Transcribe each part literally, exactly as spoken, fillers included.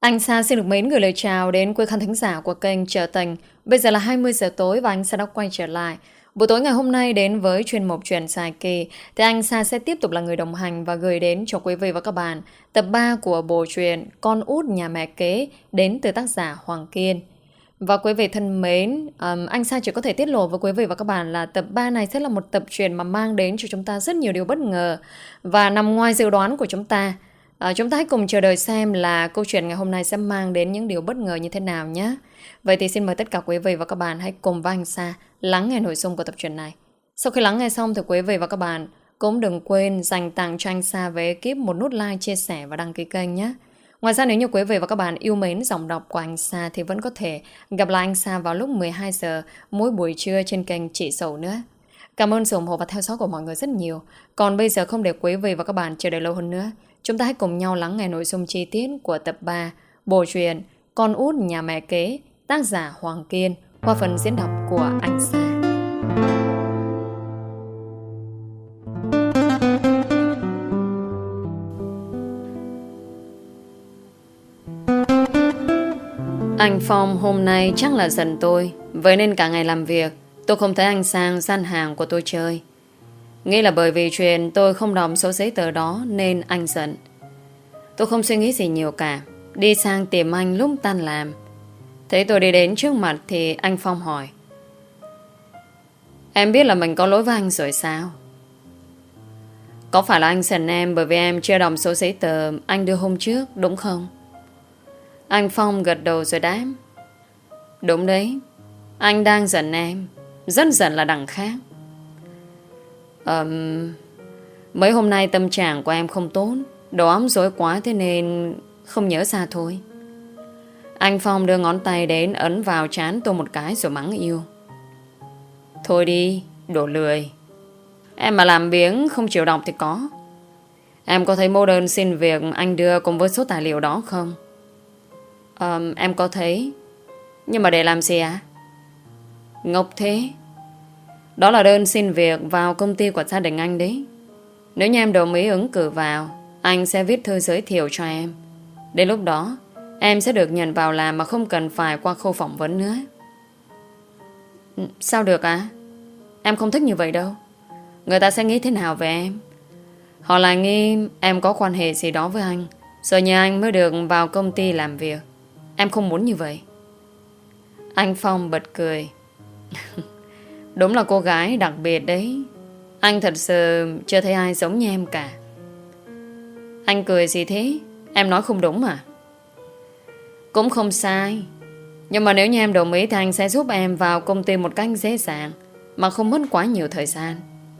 Anh Sa xin được mến gửi lời chào đến quý khán thính giả của kênh Trở Tình. Bây giờ là hai mươi giờ tối và anh Sa đã quay trở lại. Buổi tối ngày hôm nay đến với chuyên mục Chuyện dài kỳ thì anh Sa sẽ tiếp tục là người đồng hành và gửi đến cho quý vị và các bạn tập ba của bộ truyện Con út nhà mẹ kế đến từ tác giả Hoàng Kiên. Và quý vị thân mến, um, anh Sa chỉ có thể tiết lộ với quý vị và các bạn là tập ba này sẽ là một tập truyện mà mang đến cho chúng ta rất nhiều điều bất ngờ và nằm ngoài dự đoán của chúng ta. À, chúng ta hãy cùng chờ đợi xem là câu chuyện ngày hôm nay sẽ mang đến những điều bất ngờ như thế nào nhé. Vậy thì xin mời tất cả quý vị và các bạn hãy cùng với anh Sa lắng nghe nội dung của tập truyện này. Sau khi lắng nghe xong thì quý vị và các bạn cũng đừng quên dành tặng cho anh Sa với ekip một nút like, chia sẻ và đăng ký kênh nhé. Ngoài ra nếu như quý vị và các bạn yêu mến giọng đọc của anh Sa thì vẫn có thể gặp lại anh Sa vào lúc mười hai giờ mỗi buổi trưa trên kênh Chị Sầu nữa. Cảm ơn sự ủng hộ và theo dõi của mọi người rất nhiều. Còn bây giờ không để quý vị và các bạn chờ đợi lâu hơn nữa, chúng ta hãy cùng nhau lắng nghe nội dung chi tiết của tập ba bộ truyện Con út nhà mẹ kế, tác giả Hoàng Kiên, qua phần diễn đọc của anh Sa. Anh Phong hôm nay chắc là giận tôi, vậy nên cả ngày làm việc tôi không thấy anh sang gian hàng của tôi chơi. Nghĩ là bởi vì chuyện tôi không đọc số giấy tờ đó nên anh giận. Tôi không suy nghĩ gì nhiều cả, đi sang tìm anh lúc tan làm. Thấy tôi đi đến trước mặt thì anh Phong hỏi: Em biết là mình có lỗi với anh rồi sao? Có phải là anh giận em bởi vì em chưa đọc số giấy tờ anh đưa hôm trước đúng không? Anh Phong gật đầu rồi đáp: Đúng đấy, anh đang giận em, rất giận là đằng khác. um, Mấy hôm nay tâm trạng của em không tốt, đầu óc rối quá thế nên không nhớ ra thôi. Anh Phong đưa ngón tay đến ấn vào trán tôi một cái rồi mắng yêu: Thôi đi, đồ lười. Em mà làm biếng không chịu đọc thì có. Em có thấy mẫu đơn xin việc anh đưa cùng với số tài liệu đó không? um, Em có thấy. Nhưng mà để làm gì ạ? Ngốc thế. Đó là đơn xin việc vào công ty của gia đình anh đấy. Nếu như em đồng ý ứng cử vào, anh sẽ viết thư giới thiệu cho em. Đến lúc đó em sẽ được nhận vào làm mà không cần phải qua khâu phỏng vấn nữa. Sao được ạ? À? Em không thích như vậy đâu. Người ta sẽ nghĩ thế nào về em? Họ lại nghĩ em có quan hệ gì đó với anh, rồi nhờ anh mới được vào công ty làm việc. Em không muốn như vậy. Anh Phong bật cười. Đúng là cô gái đặc biệt đấy. Anh thật sự chưa thấy ai giống như em cả. Anh cười gì thế? Em nói không đúng à? Cũng không sai. Nhưng mà nếu như em đồng ý thì anh sẽ giúp em vào công ty một cách dễ dàng, mà không mất quá nhiều thời gian.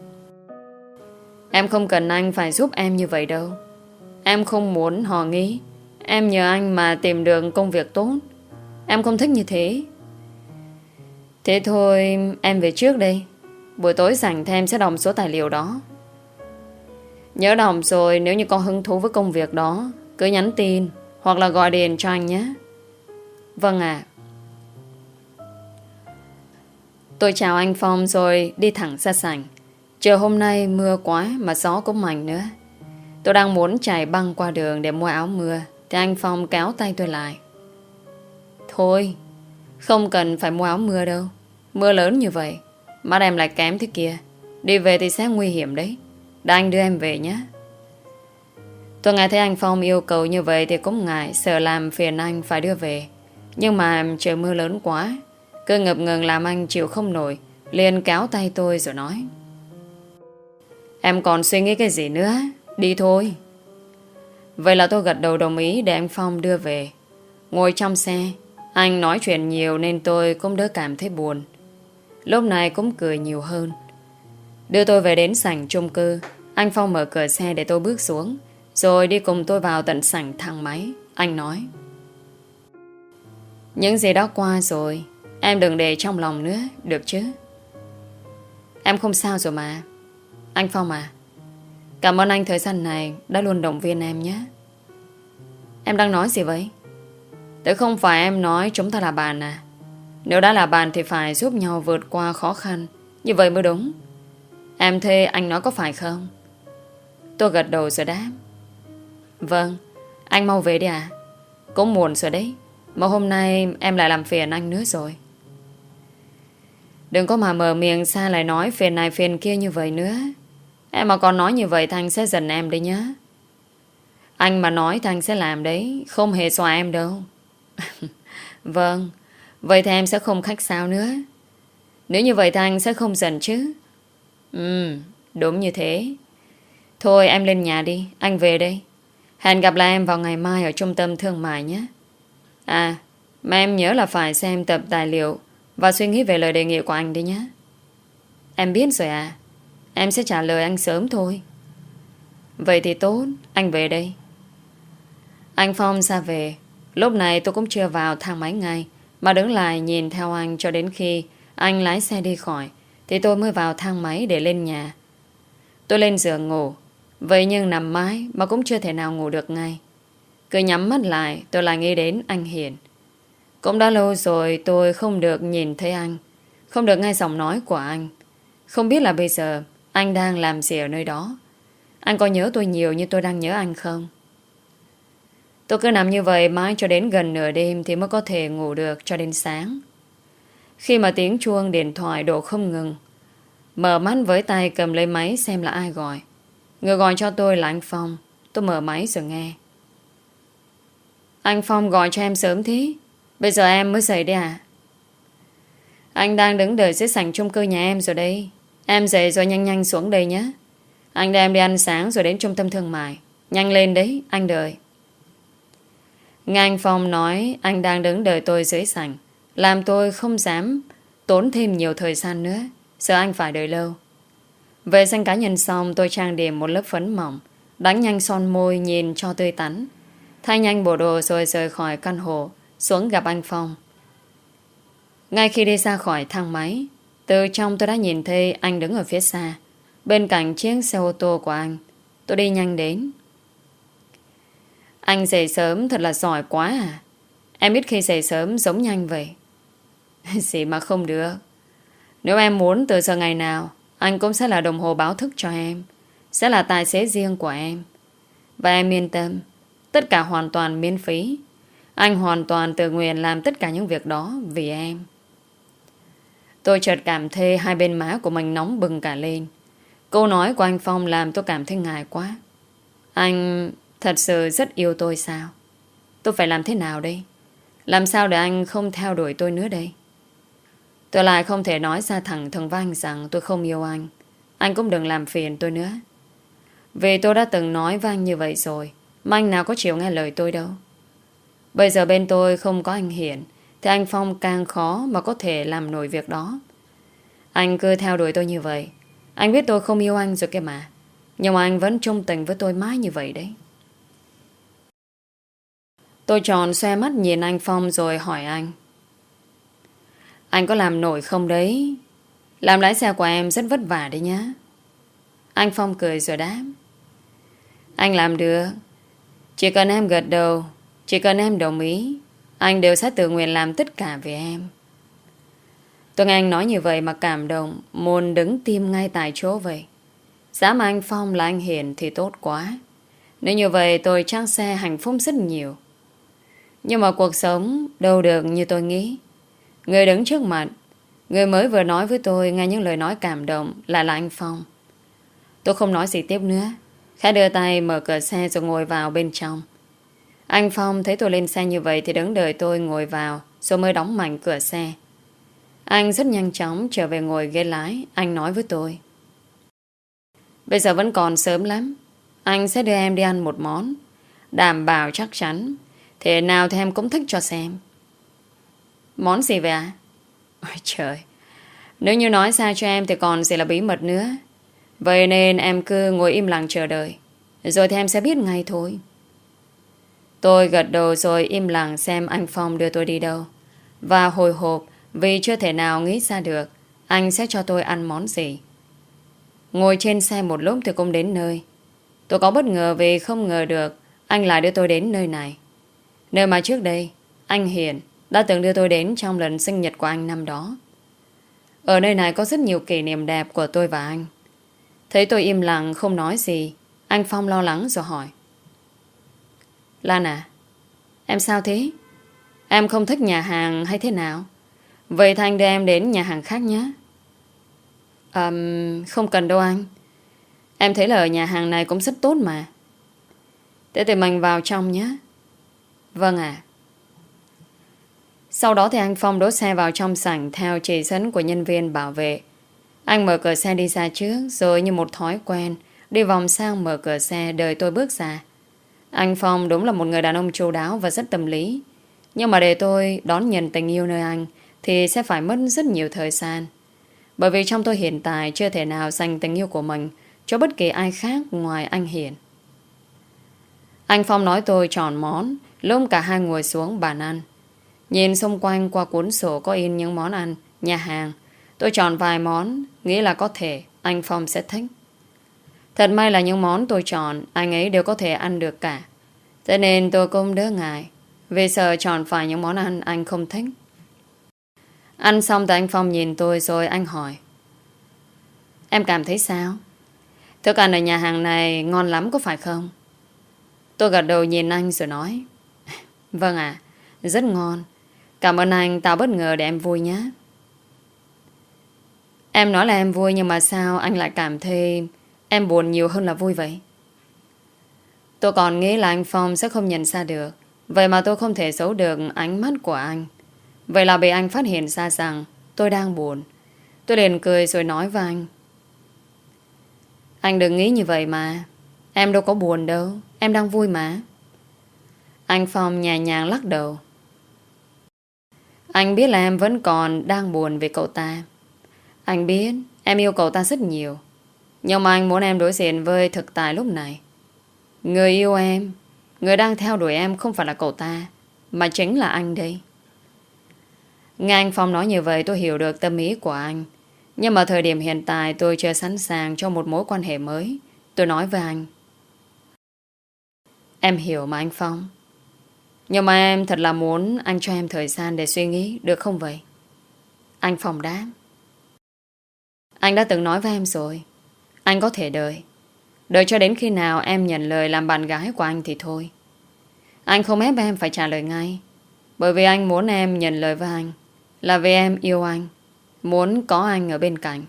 Em không cần anh phải giúp em như vậy đâu. Em không muốn họ nghĩ em nhờ anh mà tìm được công việc tốt. Em không thích như thế. Thế thôi em về trước đây. Buổi tối rảnh thì em sẽ đọc số tài liệu đó. Nhớ đọc rồi nếu như có hứng thú với công việc đó cứ nhắn tin hoặc là gọi điện cho anh nhé. Vâng ạ. Tôi chào anh Phong rồi đi thẳng ra sảnh. Trời hôm nay mưa quá mà gió cũng mạnh nữa. Tôi đang muốn chạy băng qua đường để mua áo mưa thì anh Phong kéo tay tôi lại. Thôi, không cần phải mua áo mưa đâu. Mưa lớn như vậy, mắt em lại kém thế kia. Đi về thì sẽ nguy hiểm đấy. Để anh đưa em về nhé. Tôi nghe thấy anh Phong yêu cầu như vậy thì cũng ngại, sợ làm phiền anh phải đưa về. Nhưng mà trời mưa lớn quá, cứ ngập ngừng làm anh chịu không nổi, liền kéo tay tôi rồi nói: Em còn suy nghĩ cái gì nữa? Đi thôi. Vậy là tôi gật đầu đồng ý để anh Phong đưa về. Ngồi trong xe, anh nói chuyện nhiều nên tôi cũng đỡ cảm thấy buồn. Lúc này cũng cười nhiều hơn. Đưa tôi về đến sảnh chung cư. Anh Phong mở cửa xe để tôi bước xuống, rồi đi cùng tôi vào tận sảnh thang máy. Anh nói: Những gì đó qua rồi, em đừng để trong lòng nữa, được chứ? Em không sao rồi mà. Anh Phong à, cảm ơn anh thời gian này đã luôn động viên em nhé. Em đang nói gì vậy? Thế không phải em nói chúng ta là bạn à? Nếu đã là bạn thì phải giúp nhau vượt qua khó khăn, như vậy mới đúng. Em thề anh nói có phải không? Tôi gật đầu rồi đáp: Vâng, anh mau về đi à? Cũng muộn rồi đấy, mà hôm nay em lại làm phiền anh nữa rồi. Đừng có mà mở miệng xa lại nói phiền này phiền kia như vậy nữa. Em mà còn nói như vậy thì anh sẽ giận em đấy nhá. Anh mà nói thì anh sẽ làm đấy, không hề xòa em đâu. Vâng, vậy thì em sẽ không khách sáo nữa. Nếu như vậy thì anh sẽ không giận chứ. Ừ, đúng như thế. Thôi em lên nhà đi, anh về đây. Hẹn gặp lại em vào ngày mai ở trung tâm thương mại nhé. À, mà em nhớ là phải xem tập tài liệu và suy nghĩ về lời đề nghị của anh đấy nhé. Em biết rồi à. Em sẽ trả lời anh sớm thôi. Vậy thì tốt, anh về đây. Anh Phong ra về. Lúc này tôi cũng chưa vào thang máy ngay, mà đứng lại nhìn theo anh cho đến khi anh lái xe đi khỏi thì tôi mới vào thang máy để lên nhà. Tôi lên giường ngủ. Vậy nhưng nằm mãi mà cũng chưa thể nào ngủ được ngay. Cứ nhắm mắt lại tôi lại nghĩ đến anh Hiền. Cũng đã lâu rồi tôi không được nhìn thấy anh, không được nghe giọng nói của anh. Không biết là bây giờ anh đang làm gì ở nơi đó. Anh có nhớ tôi nhiều như tôi đang nhớ anh không? Tôi cứ nằm như vậy mãi cho đến gần nửa đêm thì mới có thể ngủ được cho đến sáng. Khi mà tiếng chuông điện thoại đổ không ngừng, mở mắt với tay cầm lấy máy xem là ai gọi. Người gọi cho tôi là anh Phong. Tôi mở máy rồi nghe. Anh Phong gọi cho em sớm thế. Bây giờ em mới dậy đấy à? Anh đang đứng đợi dưới sảnh chung cư nhà em rồi đây. Em dậy rồi nhanh nhanh xuống đây nhé. Anh đem đi ăn sáng rồi đến trung tâm thương mại. Nhanh lên đấy, anh đợi. Nghe anh Phong nói anh đang đứng đợi tôi dưới sảnh, làm tôi không dám tốn thêm nhiều thời gian nữa, sợ anh phải đợi lâu. Vệ sinh cá nhân xong tôi trang điểm một lớp phấn mỏng, đánh nhanh son môi nhìn cho tươi tắn, thay nhanh bộ đồ rồi rời khỏi căn hộ, xuống gặp anh Phong. Ngay khi đi ra khỏi thang máy, từ trong tôi đã nhìn thấy anh đứng ở phía xa, bên cạnh chiếc xe ô tô của anh. Tôi đi nhanh đến. Anh dậy sớm thật là giỏi quá à. Em biết khi dậy sớm giống nhanh vậy. Gì mà không được. Nếu em muốn từ giờ ngày nào anh cũng sẽ là đồng hồ báo thức cho em, sẽ là tài xế riêng của em. Và em yên tâm, tất cả hoàn toàn miễn phí. Anh hoàn toàn tự nguyện làm tất cả những việc đó vì em. Tôi chợt cảm thấy hai bên má của mình nóng bừng cả lên. Câu nói của anh Phong làm tôi cảm thấy ngại quá. Anh thật sự rất yêu tôi sao? Tôi phải làm thế nào đây? Làm sao để anh không theo đuổi tôi nữa đây? Tôi lại không thể nói ra thẳng thừng với anh rằng tôi không yêu anh. Anh cũng đừng làm phiền tôi nữa. Vì tôi đã từng nói với anh như vậy rồi, mà anh nào có chịu nghe lời tôi đâu. Bây giờ bên tôi không có anh Hiển thì anh Phong càng khó mà có thể làm nổi việc đó. Anh cứ theo đuổi tôi như vậy. Anh biết tôi không yêu anh rồi kìa mà. Nhưng mà anh vẫn trung tình với tôi mãi như vậy đấy. Tôi tròn xoe mắt nhìn anh Phong rồi hỏi anh. Anh có làm nổi không đấy? Làm lái xe của em rất vất vả đấy nhá. Anh Phong cười rồi đáp. Anh làm được. Chỉ cần em gật đầu, chỉ cần em đồng ý, anh đều sẽ tự nguyện làm tất cả vì em. Tôi nghe anh nói như vậy mà cảm động, muốn đứng tim ngay tại chỗ vậy. Giá mà anh Phong là anh Hiền thì tốt quá. Nếu như vậy tôi chắc sẽ hạnh phúc rất nhiều. Nhưng mà cuộc sống đâu được như tôi nghĩ. Người đứng trước mặt, người mới vừa nói với tôi nghe những lời nói cảm động lại là anh Phong. Tôi không nói gì tiếp nữa, khẽ đưa tay mở cửa xe rồi ngồi vào bên trong. Anh Phong thấy tôi lên xe như vậy thì đứng đợi tôi ngồi vào rồi mới đóng mạnh cửa xe. Anh rất nhanh chóng trở về ngồi ghế lái. Anh nói với tôi. Bây giờ vẫn còn sớm lắm. Anh sẽ đưa em đi ăn một món đảm bảo chắc chắn thế nào thì em cũng thích cho xem. Món gì vậy ạ? Ôi trời, nếu như nói ra cho em thì còn gì là bí mật nữa. Vậy nên em cứ ngồi im lặng chờ đợi, rồi thì em sẽ biết ngay thôi. Tôi gật đầu rồi im lặng xem anh Phong đưa tôi đi đâu. Và hồi hộp vì chưa thể nào nghĩ ra được anh sẽ cho tôi ăn món gì. Ngồi trên xe một lúc thì cũng đến nơi. Tôi có bất ngờ vì không ngờ được anh lại đưa tôi đến nơi này. Nơi mà trước đây anh Hiền đã từng đưa tôi đến trong lần sinh nhật của anh năm đó. Ở nơi này có rất nhiều kỷ niệm đẹp của tôi và anh. Thấy tôi im lặng không nói gì, anh Phong lo lắng rồi hỏi. Lan à, Em sao thế? Em không thích nhà hàng hay thế nào? Vậy Thanh đưa em đến nhà hàng khác nhé. um, Không cần đâu anh. Em thấy là ở nhà hàng này cũng rất tốt mà. Thế thì mình vào trong nhé. Vâng ạ. Sau đó thì anh Phong đỗ xe vào trong sảnh theo chỉ dẫn của nhân viên bảo vệ. Anh mở cửa xe đi ra trước, rồi như một thói quen đi vòng sang mở cửa xe đợi tôi bước ra. Anh Phong đúng là một người đàn ông chu đáo và rất tâm lý. Nhưng mà để tôi đón nhận tình yêu nơi anh thì sẽ phải mất rất nhiều thời gian. Bởi vì trong tôi hiện tại chưa thể nào dành tình yêu của mình cho bất kỳ ai khác ngoài anh Hiền. Anh Phong nói tôi chọn món, lúc cả hai ngồi xuống bàn ăn. Nhìn xung quanh qua cuốn sổ có in những món ăn, nhà hàng. Tôi chọn vài món, nghĩ là có thể anh Phong sẽ thích. Thật may là những món tôi chọn, anh ấy đều có thể ăn được cả. Thế nên tôi cũng đỡ ngại, vì sợ chọn phải những món ăn anh không thích. Ăn xong thì anh Phong nhìn tôi rồi anh hỏi: Em cảm thấy sao? Thức ăn ở nhà hàng này ngon lắm có phải không? Tôi gật đầu nhìn anh rồi nói: Vâng ạ, rất ngon. Cảm ơn anh, tạo bất ngờ để em vui nhé. Em nói là em vui, nhưng mà sao anh lại cảm thấy em buồn nhiều hơn là vui vậy? Tôi còn nghĩ là anh Phong sẽ không nhận ra được. Vậy mà tôi không thể giấu được ánh mắt của anh. Vậy là bị anh phát hiện ra rằng tôi đang buồn. Tôi liền cười rồi nói với anh: Anh đừng nghĩ như vậy mà. Em đâu có buồn đâu, em đang vui mà. Anh Phong nhẹ nhàng lắc đầu. Anh biết là em vẫn còn đang buồn vì cậu ta. Anh biết em yêu cậu ta rất nhiều. Nhưng mà anh muốn em đối diện với thực tại lúc này. Người yêu em, người đang theo đuổi em không phải là cậu ta, mà chính là anh đây. Nghe anh Phong nói như vậy tôi hiểu được tâm ý của anh. Nhưng mà thời điểm hiện tại tôi chưa sẵn sàng cho một mối quan hệ mới. Tôi nói với anh: Em hiểu mà anh Phong. Nhưng mà em thật là muốn anh cho em thời gian để suy nghĩ, được không vậy? Anh Phong đáp: Anh đã từng nói với em rồi, anh có thể đợi. Đợi cho đến khi nào em nhận lời làm bạn gái của anh thì thôi. Anh không ép em phải trả lời ngay. Bởi vì anh muốn em nhận lời với anh là vì em yêu anh, muốn có anh ở bên cạnh.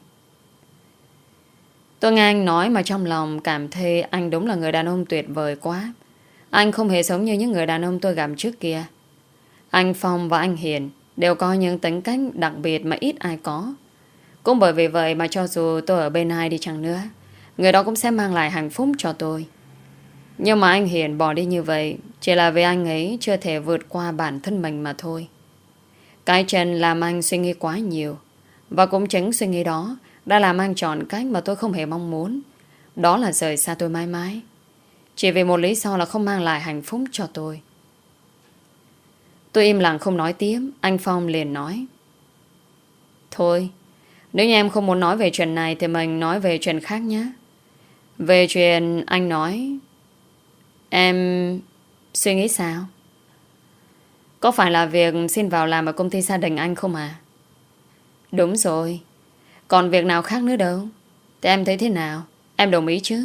Tôi nghe anh nói mà trong lòng cảm thấy anh đúng là người đàn ông tuyệt vời quá. Anh không hề giống như những người đàn ông tôi gặp trước kia. Anh Phong và anh Hiền đều có những tính cách đặc biệt mà ít ai có. Cũng bởi vì vậy mà cho dù tôi ở bên ai đi chăng nữa, người đó cũng sẽ mang lại hạnh phúc cho tôi. Nhưng mà anh Hiền bỏ đi như vậy chỉ là vì anh ấy chưa thể vượt qua bản thân mình mà thôi. Cái chân làm anh suy nghĩ quá nhiều. Và cũng chính suy nghĩ đó đã làm anh chọn cách mà tôi không hề mong muốn. Đó là rời xa tôi mãi mãi. Chỉ vì một lý do là không mang lại hạnh phúc cho tôi. Tôi im lặng không nói tiếp. Anh Phong liền nói: Thôi, nếu như em không muốn nói về chuyện này thì mình nói về chuyện khác nhé. Về chuyện anh nói, em suy nghĩ sao? Có phải là việc xin vào làm ở công ty gia đình anh không à? Đúng rồi. Còn việc nào khác nữa đâu. Thì em thấy thế nào? Em đồng ý chứ?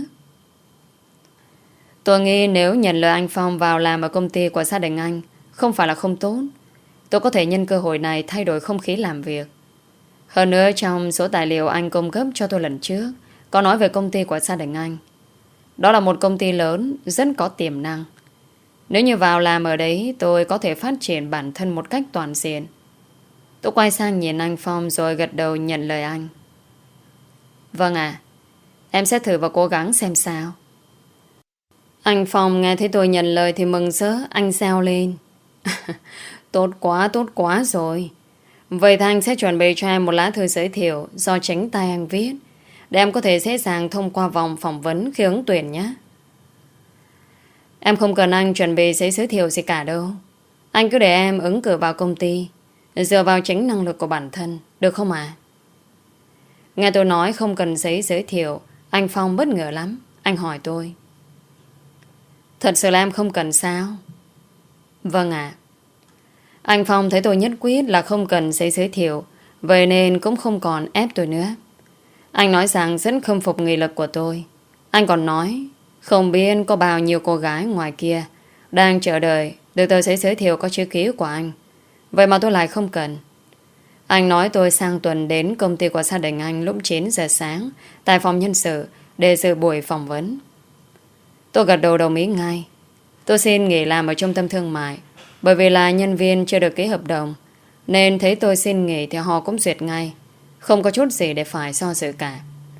Tôi nghĩ nếu nhận lời anh Phong vào làm ở công ty của gia đình anh không phải là không tốt. Tôi có thể nhân cơ hội này thay đổi không khí làm việc. Hơn nữa trong số tài liệu anh cung cấp cho tôi lần trước có nói về công ty của gia đình anh. Đó là một công ty lớn, rất có tiềm năng. Nếu như vào làm ở đấy tôi có thể phát triển bản thân một cách toàn diện. Tôi quay sang nhìn anh Phong rồi gật đầu nhận lời anh. Vâng ạ, em sẽ thử và cố gắng xem sao. Anh Phong nghe thấy tôi nhận lời thì mừng rỡ. Anh reo lên: Tốt quá, tốt quá rồi. Vậy thì anh sẽ chuẩn bị cho em một lá thư giới thiệu do chính tay anh viết, để em có thể dễ dàng thông qua vòng phỏng vấn khi ứng tuyển nhé. Em không cần anh chuẩn bị giấy giới thiệu gì cả đâu. Anh cứ để em ứng cử vào công ty dựa vào chính năng lực của bản thân, được không ạ? À? Nghe tôi nói không cần giấy giới thiệu, anh Phong bất ngờ lắm. Anh hỏi tôi: Thật sự là em không cần sao? Vâng ạ. À. Anh Phong thấy tôi nhất quyết là không cần giấy giới thiệu, vậy nên cũng không còn ép tôi nữa. Anh nói rằng rất khâm phục nghị lực của tôi. Anh còn nói không biết có bao nhiêu cô gái ngoài kia đang chờ đợi Được tôi sẽ giới thiệu có chữ ký của anh. Vậy mà tôi lại không cần. Anh nói tôi sang tuần đến công ty của gia đình anh lúc chín giờ sáng tại phòng nhân sự để dự buổi phỏng vấn. Tôi gật đầu đồng ý ngay. Tôi xin nghỉ làm ở trung tâm thương mại bởi vì là nhân viên chưa được ký hợp đồng, nên thấy tôi xin nghỉ thì họ cũng duyệt ngay. Không có chút gì để phải so dự cả.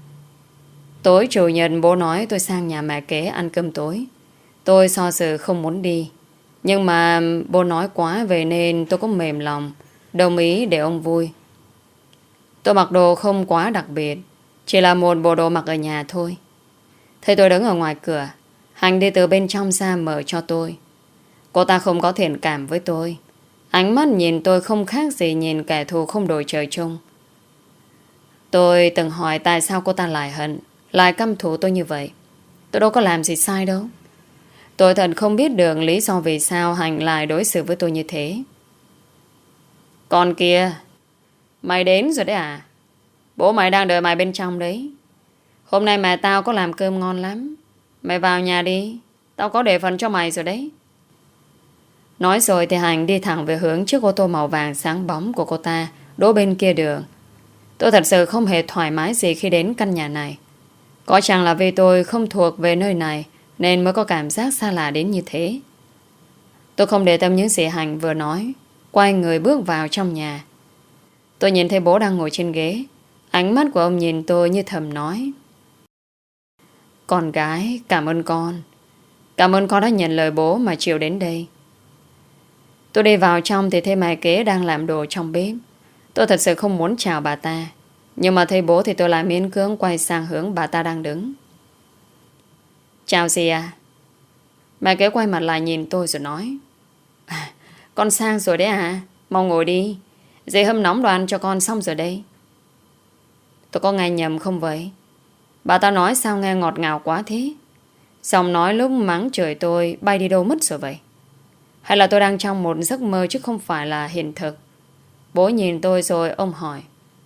Tối chủ nhật bố nói tôi sang nhà mẹ kế ăn cơm tối. Tôi so dự không muốn đi, nhưng mà bố nói quá về nên tôi cũng mềm lòng, đồng ý để ông vui. Tôi mặc đồ không quá đặc biệt, chỉ là một bộ đồ mặc ở nhà thôi. Thấy tôi đứng ở ngoài cửa, Hành đi từ bên trong ra mở cho tôi. Cô ta không có thiện cảm với tôi. Ánh mắt nhìn tôi không khác gì nhìn kẻ thù không đổi trời chung. Tôi từng hỏi tại sao cô ta lại hận, lại căm thù tôi như vậy. Tôi đâu có làm gì sai đâu. Tôi thật không biết được lý do vì sao Hành lại đối xử với tôi như thế. Con kia, mày đến rồi đấy à? Bố mày đang đợi mày bên trong đấy. Hôm nay mẹ tao có làm cơm ngon lắm. Mày vào nhà đi, tao có để phần cho mày rồi đấy. Nói rồi thì Hành đi thẳng về hướng chiếc ô tô màu vàng sáng bóng của cô ta đỗ bên kia đường. Tôi thật sự không hề thoải mái gì khi đến căn nhà này. Có chăng là vì tôi không thuộc về nơi này nên mới có cảm giác xa lạ đến như thế. Tôi không để tâm những gì Hành vừa nói, quay người bước vào trong nhà. Tôi nhìn thấy bố đang ngồi trên ghế. Ánh mắt của ông nhìn tôi như thầm nói: con gái, cảm ơn con. Cảm ơn con đã nhận lời bố mà chịu đến đây. Tôi đi vào trong thì thấy mẹ kế đang làm đồ trong bếp. Tôi thật sự không muốn chào bà ta, nhưng mà thấy bố thì tôi lại miễn cưỡng quay sang hướng bà ta đang đứng. Chào dì à. Mẹ kế quay mặt lại nhìn tôi rồi nói: à, con sang rồi đấy à. Mau ngồi đi, dì hâm nóng đồ ăn cho con xong rồi đây. Tôi có nghe nhầm không vậy? Bà ta nói sao nghe ngọt ngào quá thế? Xong nói lúc mắng chửi tôi bay đi đâu mất rồi vậy? Hay là tôi đang trong một giấc mơ chứ không phải là hiện thực? Bố nhìn tôi rồi ông hỏi: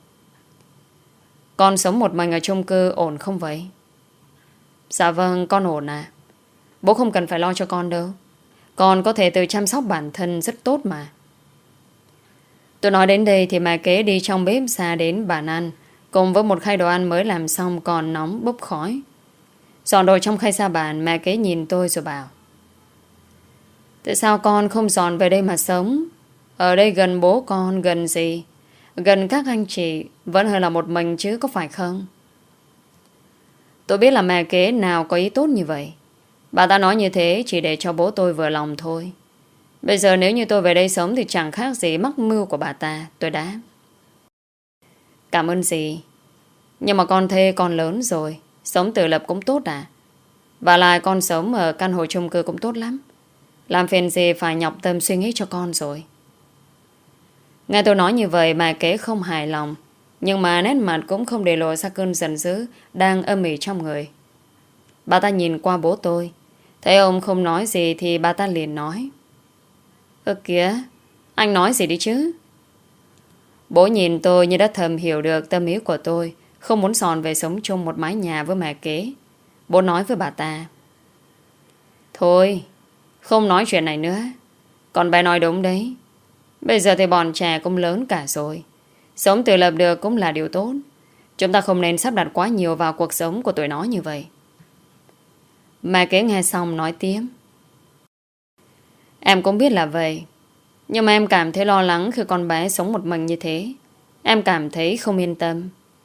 con sống một mình ở chung cư ổn không vậy? Dạ vâng, con ổn à. Bố không cần phải lo cho con đâu. Con có thể tự chăm sóc bản thân rất tốt mà. Tôi nói đến đây thì mẹ kế đi trong bếp ra đến bàn ăn cùng với một khay đồ ăn mới làm xong còn nóng bốc khói. Dọn đồ trong khay ra bàn, mẹ kế nhìn tôi rồi bảo: tại sao con không dọn về đây mà sống? Ở đây gần bố con, gần gì, gần các anh chị, vẫn hơn là một mình chứ có phải không? Tôi biết là mẹ kế nào có ý tốt như vậy. Bà ta nói như thế chỉ để cho bố tôi vừa lòng thôi. Bây giờ nếu như tôi về đây sống thì chẳng khác gì mắc mưu của bà ta. Tôi đáp: cảm ơn dì. Nhưng mà con thê con lớn rồi, sống tự lập cũng tốt à? Và lại con sống ở căn hộ chung cư cũng tốt lắm. Làm phiền gì phải nhọc tâm suy nghĩ cho con rồi. Nghe tôi nói như vậy mẹ kế không hài lòng, nhưng mà nét mặt cũng không để lộ ra cơn giận dữ đang âm ỉ trong người. Bà ta nhìn qua bố tôi, thấy ông không nói gì thì bà ta liền nói: ơ kìa, anh nói gì đi chứ? Bố nhìn tôi như đã thầm hiểu được tâm ý của tôi, không muốn dọn về sống chung một mái nhà với mẹ kế. Bố nói với bà ta: thôi, không nói chuyện này nữa. Con bé nói đúng đấy. Bây giờ thì bọn trẻ cũng lớn cả rồi. Sống tự lập được cũng là điều tốt. Chúng ta không nên sắp đặt quá nhiều vào cuộc sống của tụi nó như vậy. Mẹ kế nghe xong nói tiếp: em cũng biết là vậy, nhưng mà em cảm thấy lo lắng khi con bé sống một mình như thế. Em cảm thấy không yên tâm.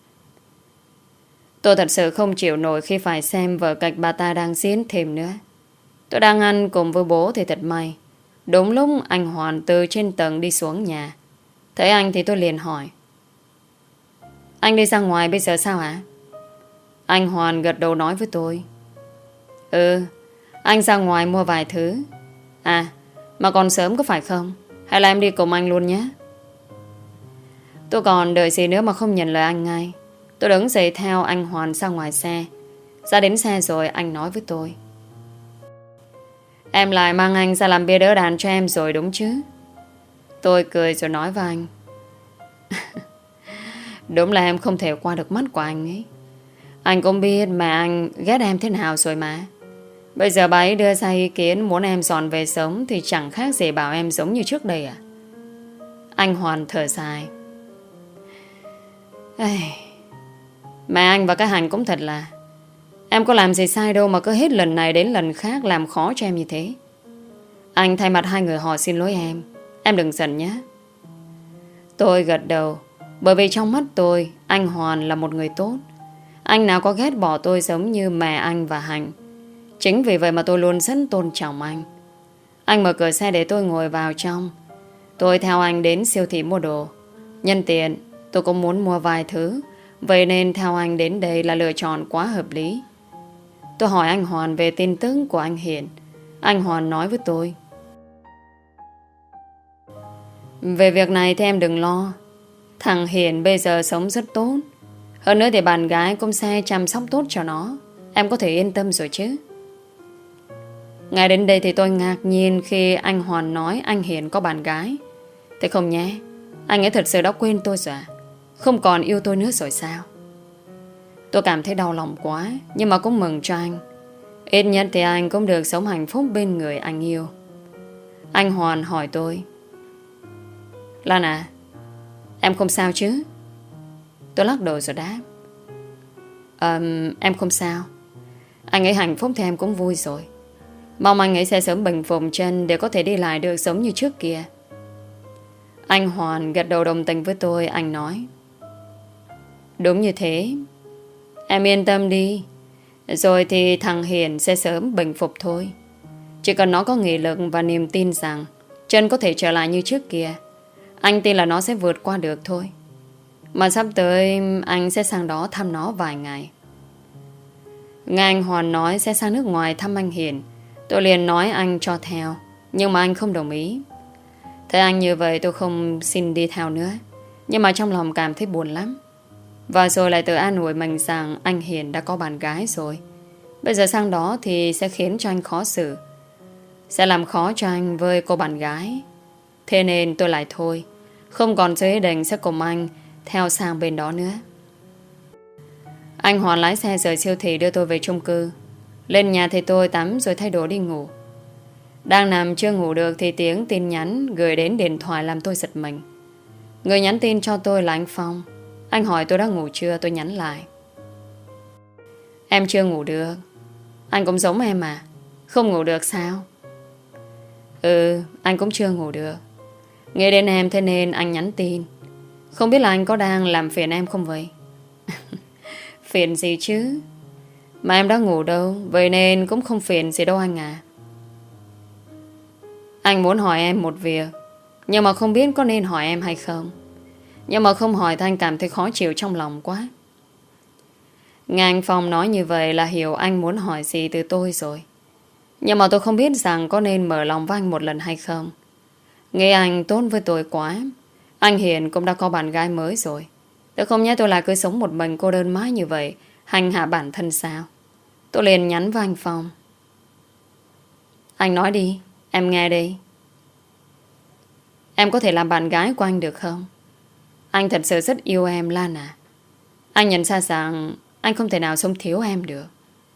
Tôi thật sự không chịu nổi khi phải xem vở kịch bà ta đang diễn thêm nữa. Tôi đang ăn cùng với bố thì thật may, đúng lúc anh Hoàn từ trên tầng đi xuống nhà. Thấy anh thì tôi liền hỏi: anh đi ra ngoài bây giờ sao hả? Anh Hoàn gật đầu nói với tôi: ừ, anh ra ngoài mua vài thứ. À, mà còn sớm có phải không? Hay là em đi cùng anh luôn nhé? Tôi còn đợi gì nữa mà không nhận lời anh ngay. Tôi đứng dậy theo anh Hoàn ra ngoài xe. Ra đến xe rồi anh nói với tôi: em lại mang anh ra làm bia đỡ đàn cho em rồi đúng chứ? Tôi cười rồi nói với anh: đúng là em không thể qua được mắt của anh ấy. Anh cũng biết mà anh ghét em thế nào rồi mà. Bây giờ bà ấy đưa ra ý kiến muốn em dọn về sống thì chẳng khác gì bảo em giống như trước đây à? Anh Hoàn thở dài. Ây, mẹ anh và cái Hành cũng thật là, em có làm gì sai đâu mà cứ hết lần này đến lần khác làm khó cho em như thế. Anh thay mặt hai người họ xin lỗi em. Em đừng giận nhé. Tôi gật đầu. Bởi vì trong mắt tôi, anh Hoàn là một người tốt. Anh nào có ghét bỏ tôi giống như mẹ anh và Hành. Chính vì vậy mà tôi luôn rất tôn trọng anh. Anh mở cửa xe để tôi ngồi vào trong. Tôi theo anh đến siêu thị mua đồ. Nhân tiện tôi cũng muốn mua vài thứ, vậy nên theo anh đến đây là lựa chọn quá hợp lý. Tôi hỏi anh Hoàn về tin tức của anh Hiền. Anh Hoàn nói với tôi, về việc này thì em đừng lo. Thằng Hiền bây giờ sống rất tốt. Hơn nữa thì bạn gái cũng sẽ chăm sóc tốt cho nó. Em có thể yên tâm rồi chứ. Ngay đến đây thì tôi ngạc nhiên khi anh Hoàn nói anh Hiền có bạn gái. Thế không nhé, anh ấy thật sự đã quên tôi rồi à? Không còn yêu tôi nữa rồi sao? Tôi cảm thấy đau lòng quá, nhưng mà cũng mừng cho anh. Ít nhất thì anh cũng được sống hạnh phúc bên người anh yêu. Anh Hoàn hỏi tôi, Lan à, em không sao chứ? Tôi lắc đầu rồi đáp, um, Em không sao. Anh ấy hạnh phúc thì em cũng vui rồi. Mong anh ấy sẽ sớm bình phục chân để có thể đi lại được giống như trước kia. Anh Hoàn gật đầu đồng tình với tôi. Anh nói, đúng như thế. Em yên tâm đi. Rồi thì thằng Hiền sẽ sớm bình phục thôi. Chỉ cần nó có nghị lực và niềm tin rằng chân có thể trở lại như trước kia, anh tin là nó sẽ vượt qua được thôi. Mà sắp tới anh sẽ sang đó thăm nó vài ngày. Nghe anh Hoàn nói sẽ sang nước ngoài thăm anh Hiền, tôi liền nói anh cho theo. Nhưng mà anh không đồng ý. Thấy anh như vậy tôi không xin đi theo nữa. Nhưng mà trong lòng cảm thấy buồn lắm. Và rồi lại tự an ủi mình rằng anh Hiền đã có bạn gái rồi. Bây giờ sang đó thì sẽ khiến cho anh khó xử, sẽ làm khó cho anh với cô bạn gái. Thế nên tôi lại thôi, không còn dự định sẽ cùng anh theo sang bên đó nữa. Anh Hoàn lái xe rời siêu thị đưa tôi về chung cư. Lên nhà thì tôi tắm rồi thay đồ đi ngủ. Đang nằm chưa ngủ được thì tiếng tin nhắn gửi đến điện thoại làm tôi giật mình. Người nhắn tin cho tôi là anh Phong. Anh hỏi tôi đã ngủ chưa, tôi nhắn lại, em chưa ngủ được. Anh cũng giống em à? Không ngủ được sao? Ừ, anh cũng chưa ngủ được. Nghe đến em thế nên anh nhắn tin. Không biết là anh có đang làm phiền em không vậy? Phiền gì chứ? Mà em đã ngủ đâu, vậy nên cũng không phiền gì đâu anh à. Anh muốn hỏi em một việc, nhưng mà không biết có nên hỏi em hay không. Nhưng mà không hỏi thì anh cảm thấy khó chịu trong lòng quá. Nghe anh Phong nói như vậy là hiểu anh muốn hỏi gì từ tôi rồi. Nhưng mà tôi không biết rằng có nên mở lòng với anh một lần hay không. Nghe anh tốt với tôi quá. Anh Hiền cũng đã có bạn gái mới rồi. Tôi không nhớ tôi lại cứ sống một mình cô đơn mãi như vậy, hành hạ bản thân sao? Tôi liền nhắn với anh Phong, anh nói đi, em nghe đi. Em có thể làm bạn gái của anh được không? Anh thật sự rất yêu em Lan à. Anh nhận ra rằng anh không thể nào sống thiếu em được.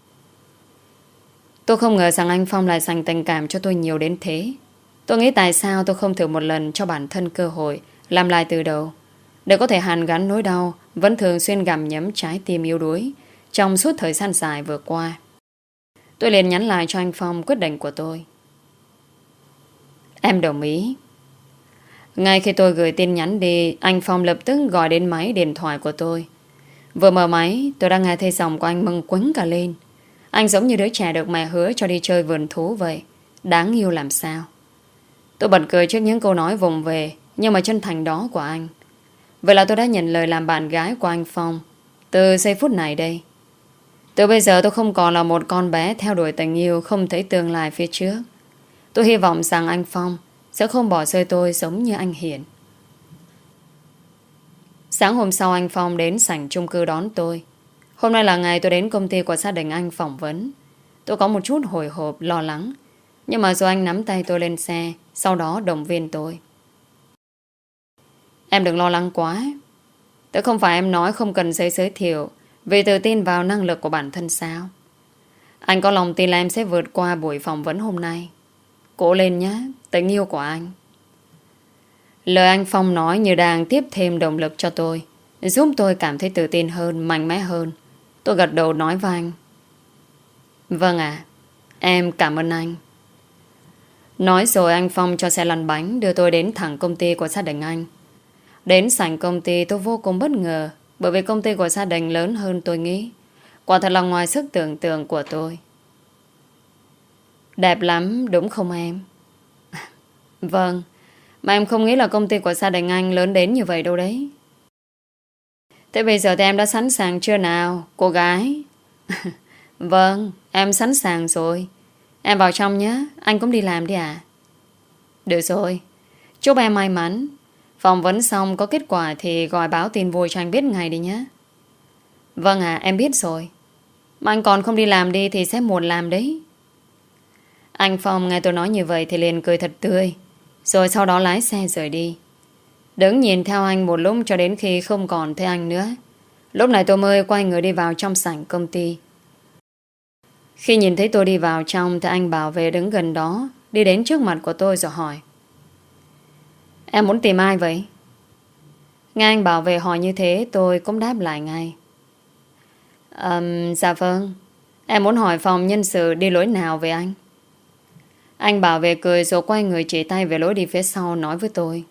Tôi không ngờ rằng anh Phong lại dành tình cảm cho tôi nhiều đến thế. Tôi nghĩ tại sao tôi không thử một lần cho bản thân cơ hội làm lại từ đầu, để có thể hàn gắn nỗi đau vẫn thường xuyên gặm nhấm trái tim yếu đuối trong suốt thời gian dài vừa qua. Tôi liền nhắn lại cho anh Phong quyết định của tôi. Em đồng ý. Ngay khi tôi gửi tin nhắn đi, anh Phong lập tức gọi đến máy điện thoại của tôi. Vừa mở máy, tôi đã nghe thấy giọng của anh mừng quấn cả lên. Anh giống như đứa trẻ được mẹ hứa cho đi chơi vườn thú vậy. Đáng yêu làm sao. Tôi bật cười trước những câu nói vụng về nhưng mà chân thành đó của anh. Vậy là tôi đã nhận lời làm bạn gái của anh Phong từ giây phút này đây. Từ bây giờ tôi không còn là một con bé theo đuổi tình yêu không thấy tương lai phía trước. Tôi hy vọng rằng anh Phong sẽ không bỏ rơi tôi giống như anh Hiền. Sáng hôm sau anh Phong đến sảnh chung cư đón tôi. Hôm nay là ngày tôi đến công ty của gia đình anh phỏng vấn. Tôi có một chút hồi hộp, lo lắng. Nhưng mà rồi anh nắm tay tôi lên xe, sau đó động viên tôi. Em đừng lo lắng quá. Tôi không phải em nói không cần giấy giới thiệu vì tự tin vào năng lực của bản thân sao. Anh có lòng tin là em sẽ vượt qua buổi phỏng vấn hôm nay. Cố lên nhé, tình yêu của anh. Lời anh Phong nói như đang tiếp thêm động lực cho tôi, giúp tôi cảm thấy tự tin hơn, mạnh mẽ hơn. Tôi gật đầu nói với anh. Vâng ạ, em cảm ơn anh. Nói rồi anh Phong cho xe lăn bánh đưa tôi đến thẳng công ty của gia đình anh. Đến sảnh công ty tôi vô cùng bất ngờ, bởi vì công ty của gia đình lớn hơn tôi nghĩ. Quả thật là ngoài sức tưởng tượng của tôi. Đẹp lắm đúng không em? Vâng, mà em không nghĩ là công ty của gia đình anh lớn đến như vậy đâu đấy. Thế bây giờ thì em đã sẵn sàng chưa nào, cô gái? Vâng, em sẵn sàng rồi. Em vào trong nhé, anh cũng đi làm đi à? Được rồi, chúc em may mắn. Phỏng vấn xong có kết quả thì gọi báo tin vui cho anh biết ngay đi nhé. Vâng ạ, em biết rồi. Mà anh còn không đi làm đi thì sẽ muộn làm đấy. Anh Phong nghe tôi nói như vậy thì liền cười thật tươi, rồi sau đó lái xe rời đi. Đứng nhìn theo anh một lúc cho đến khi không còn thấy anh nữa. Lúc này tôi mới quay người đi vào trong sảnh công ty. Khi nhìn thấy tôi đi vào trong thì anh bảo vệ đứng gần đó đi đến trước mặt của tôi rồi hỏi. Em muốn tìm ai vậy? Nghe anh bảo vệ hỏi như thế tôi cũng đáp lại ngay. um, Dạ vâng, em muốn hỏi phòng nhân sự đi lối nào về anh? Anh bảo vệ cười rồi quay người chỉ tay về lối đi phía sau nói với tôi.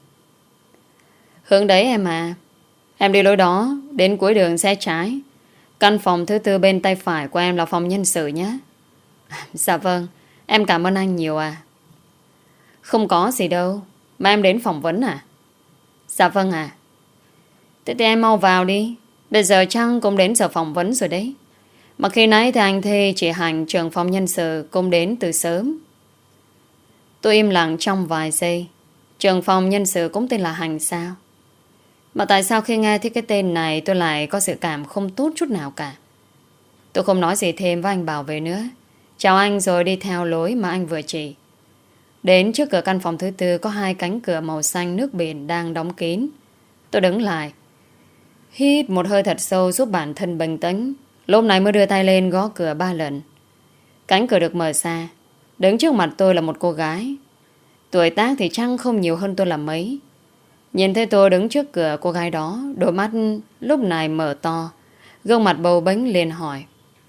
Hướng đấy em à. Em đi lối đó, đến cuối đường xe trái. Căn phòng thứ tư bên tay phải của em là phòng nhân sự nhé. Dạ vâng, em cảm ơn anh nhiều à. Không có gì đâu, mà em đến phỏng vấn à? Dạ vâng à. Thế thì em mau vào đi. Bây giờ chăng cũng đến giờ phỏng vấn rồi đấy. Mà khi nãy thì anh thê chị Hành trưởng phòng nhân sự cũng đến từ sớm. Tôi im lặng trong vài giây. Trưởng phòng nhân sự cũng tên là Hành sao? Mà tại sao khi nghe thấy cái tên này tôi lại có sự cảm không tốt chút nào cả? Tôi không nói gì thêm với anh bảo vệ nữa. Chào anh rồi đi theo lối mà anh vừa chỉ. Đến trước cửa căn phòng thứ tư có hai cánh cửa màu xanh nước biển đang đóng kín. Tôi đứng lại, hít một hơi thật sâu giúp bản thân bình tĩnh. Lúc này mới đưa tay lên gõ cửa ba lần. Cánh cửa được mở ra. Đứng trước mặt tôi là một cô gái. Tuổi tác thì chắc không nhiều hơn tôi là mấy. Nhìn thấy tôi đứng trước cửa cô gái đó, đôi mắt lúc này mở to, gương mặt bầu bĩnh liền hỏi.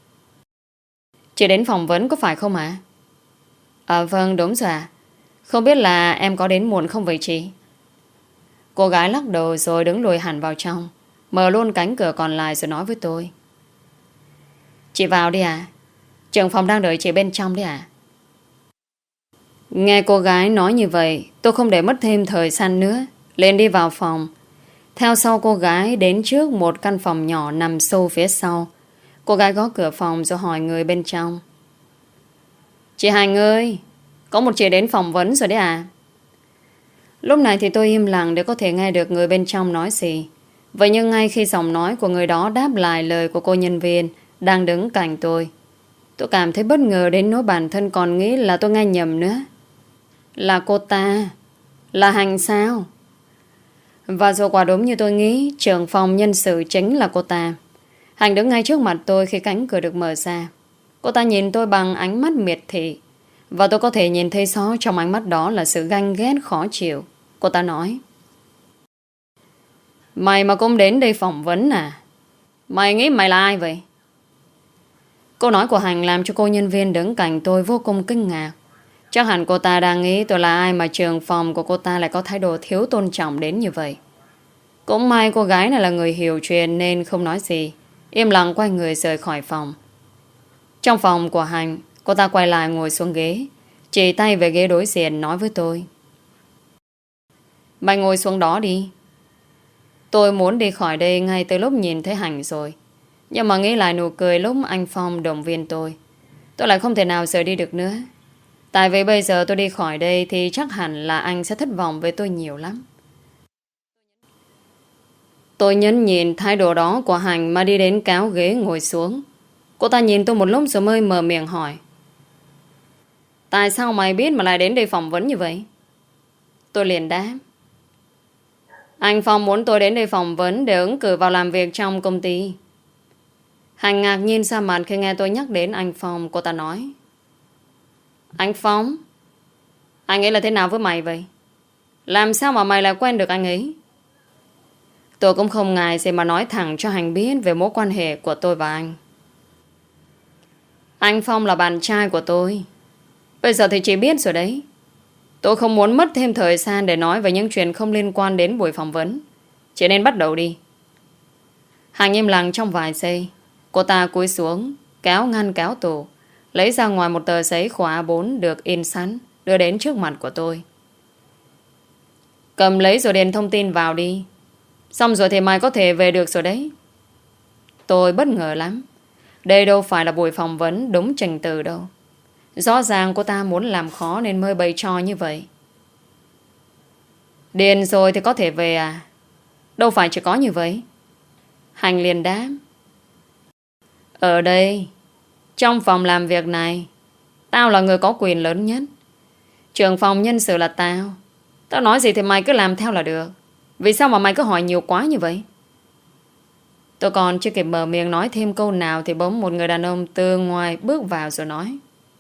Chị đến phỏng vấn có phải không ạ? À? À vâng đúng rồi ạ. Không biết là em có đến muộn không vậy chị? Cô gái lắc đầu rồi đứng lùi hẳn vào trong, mở luôn cánh cửa còn lại rồi nói với tôi. Chị vào đi ạ. À? Trưởng phòng đang đợi chị bên trong đấy ạ. À? Nghe cô gái nói như vậy, tôi không để mất thêm thời gian nữa, lên đi vào phòng. Theo sau cô gái đến trước một căn phòng nhỏ nằm sâu phía sau. Cô gái gõ cửa phòng rồi hỏi người bên trong. Chị Hành ơi, có một chị đến phỏng vấn rồi đấy à? Lúc này thì tôi im lặng để có thể nghe được người bên trong nói gì. Vậy nhưng ngay khi giọng nói của người đó đáp lại lời của cô nhân viên đang đứng cạnh tôi, tôi cảm thấy bất ngờ đến nỗi bản thân còn nghĩ là tôi nghe nhầm nữa. Là cô ta? Là Hành sao? Và rồi quả đúng như tôi nghĩ, trưởng phòng nhân sự chính là cô ta. Hành đứng ngay trước mặt tôi khi cánh cửa được mở ra. Cô ta nhìn tôi bằng ánh mắt miệt thị, và tôi có thể nhìn thấy rõ trong ánh mắt đó là sự ganh ghét khó chịu. Cô ta nói. Mày mà cũng đến đây phỏng vấn à? Mày nghĩ mày là ai vậy? Câu nói của Hành làm cho cô nhân viên đứng cạnh tôi vô cùng kinh ngạc. Chắc hẳn cô ta đang nghĩ tôi là ai mà trưởng phòng của cô ta lại có thái độ thiếu tôn trọng đến như vậy. Cũng may cô gái này là người hiểu chuyện nên không nói gì, im lặng quay người rời khỏi phòng. Trong phòng của Hành, cô ta quay lại ngồi xuống ghế, chỉ tay về ghế đối diện nói với tôi. Mày ngồi xuống đó đi. Tôi muốn đi khỏi đây ngay từ lúc nhìn thấy Hành rồi. Nhưng mà nghĩ lại nụ cười lúc anh Phong động viên tôi, tôi lại không thể nào rời đi được nữa. Tại vì bây giờ tôi đi khỏi đây thì chắc hẳn là anh sẽ thất vọng với tôi nhiều lắm. Tôi nhấn nhìn thái độ đó của Hành mà đi đến kéo ghế ngồi xuống. Cô ta nhìn tôi một lúc rồi mới mở miệng hỏi. Tại sao mày biết mà lại đến đây phỏng vấn như vậy? Tôi liền đáp. Anh Phong muốn tôi đến đây phỏng vấn để ứng cử vào làm việc trong công ty. Hành ngạc nhiên xa mặt khi nghe tôi nhắc đến anh Phong. Cô ta nói: Anh Phong? Anh ấy là thế nào với mày vậy? Làm sao mà mày lại quen được anh ấy? Tôi cũng không ngại gì mà nói thẳng cho Hành biết về mối quan hệ của tôi và anh. Anh Phong là bạn trai của tôi. Bây giờ thì chị biết rồi đấy. Tôi không muốn mất thêm thời gian để nói về những chuyện không liên quan đến buổi phỏng vấn. Chỉ nên bắt đầu đi. Hành im lặng trong vài giây. Cô ta cúi xuống, kéo ngăn kéo tủ, lấy ra ngoài một tờ giấy khóa a bốn được in sẵn, đưa đến trước mặt của tôi. Cầm lấy rồi điền thông tin vào đi. Xong rồi thì mày có thể về được rồi đấy. Tôi bất ngờ lắm. Đây đâu phải là buổi phỏng vấn đúng trình tự đâu. Rõ ràng cô ta muốn làm khó nên mới bày trò như vậy. Điền rồi thì có thể về à? Đâu phải chỉ có như vậy. Hành liền đáp: Ở đây, trong phòng làm việc này, tao là người có quyền lớn nhất. Trưởng phòng nhân sự là tao. Tao nói gì thì mày cứ làm theo là được. Vì sao mà mày cứ hỏi nhiều quá như vậy? Tôi còn chưa kịp mở miệng nói thêm câu nào thì bỗng một người đàn ông từ ngoài bước vào rồi nói: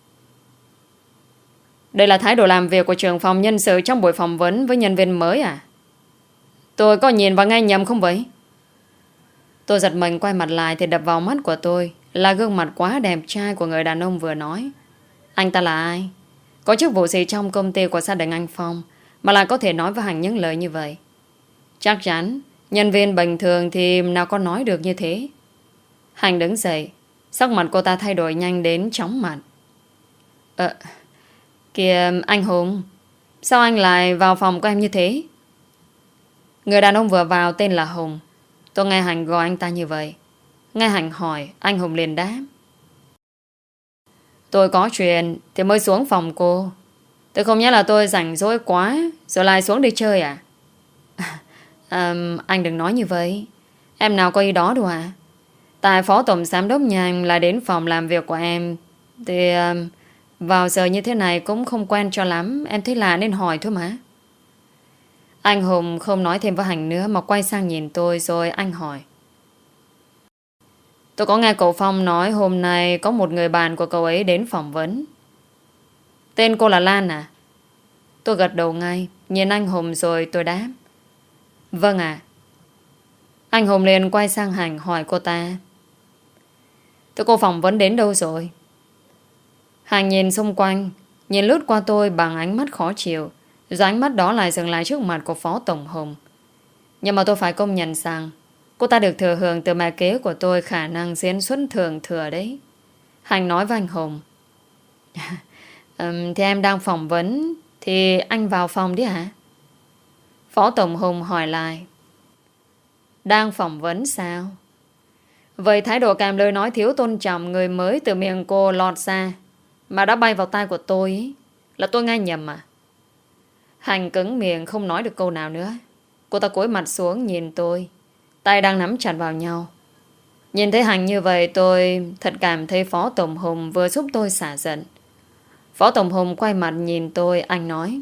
Đây là thái độ làm việc của trưởng phòng nhân sự trong buổi phỏng vấn với nhân viên mới à? Tôi có nhìn và nghe nhầm không vậy? Tôi giật mình quay mặt lại thì đập vào mắt của tôi là gương mặt quá đẹp trai của người đàn ông vừa nói. Anh ta là ai? Có chức vụ gì trong công ty của gia đình anh Phong mà lại có thể nói với Hành những lời như vậy? Chắc chắn nhân viên bình thường thì nào có nói được như thế. Hành đứng dậy, sắc mặt cô ta thay đổi nhanh đến chóng mặt. Ờ, kìa anh Hùng, sao anh lại vào phòng của em như thế? Người đàn ông vừa vào tên là Hùng. Tôi nghe Hành gọi anh ta như vậy. Nghe Hành hỏi, anh Hùng liền đáp: Tôi có chuyện thì mới xuống phòng cô. Tôi không nhớ là tôi rảnh rỗi quá rồi lại xuống đi chơi à? à Anh đừng nói như vậy. Em nào có ý đó đâu à? Tại phó tổng giám đốc nhà anh lại đến phòng làm việc của em. Thì um, vào giờ như thế này cũng không quen cho lắm. Em thấy lạ nên hỏi thôi mà. Anh Hùng không nói thêm với Hành nữa mà quay sang nhìn tôi rồi anh hỏi: Tôi có nghe cậu Phong nói hôm nay có một người bạn của cậu ấy đến phỏng vấn. Tên cô là Lan à? Tôi gật đầu ngay, nhìn anh Hùng rồi tôi đáp: Vâng ạ. Anh Hùng liền quay sang Hành hỏi cô ta: Thế cô phỏng vấn đến đâu rồi? Hành nhìn xung quanh, nhìn lướt qua tôi bằng ánh mắt khó chịu, rồi ánh mắt đó lại dừng lại trước mặt của Phó Tổng Hùng. Nhưng mà tôi phải công nhận rằng cô ta được thừa hưởng từ mẹ kế của tôi khả năng diễn xuất thường thừa đấy. Hành nói với anh Hùng: um, Thì em đang phỏng vấn, thì anh vào phòng đi hả? Phó Tổng Hùng hỏi lại: Đang phỏng vấn sao? Vậy thái độ kèm lời nói thiếu tôn trọng người mới từ miệng cô lọt ra mà đã bay vào tai của tôi ý, là tôi nghe nhầm à? Hành cứng miệng không nói được câu nào nữa. Cô ta cúi mặt xuống nhìn tôi, tay đang nắm chặt vào nhau. Nhìn thấy Hành như vậy tôi thật cảm thấy Phó Tổng Hùng vừa giúp tôi xả giận. Phó Tổng Hùng quay mặt nhìn tôi, anh nói: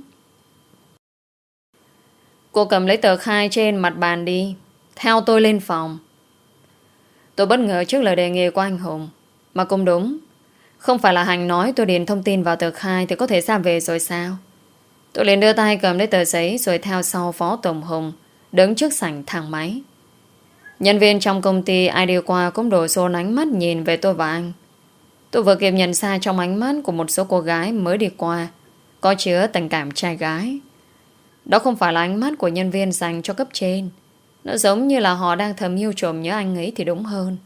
Cô cầm lấy tờ khai trên mặt bàn đi, theo tôi lên phòng. Tôi bất ngờ trước lời đề nghị của anh Hùng. Mà cũng đúng, không phải là Hành nói tôi điền thông tin vào tờ khai thì có thể ra về rồi sao? Tôi liền đưa tay cầm lấy tờ giấy rồi theo sau Phó Tổng Hùng, đứng trước sảnh thang máy. Nhân viên trong công ty ai đi qua cũng đổ xô ánh mắt nhìn về tôi và anh. Tôi vừa kịp nhận ra trong ánh mắt của một số cô gái mới đi qua có chứa tình cảm trai gái. Đó không phải là ánh mắt của nhân viên dành cho cấp trên. Nó giống như là họ đang thầm yêu trộm nhớ anh ấy thì đúng hơn.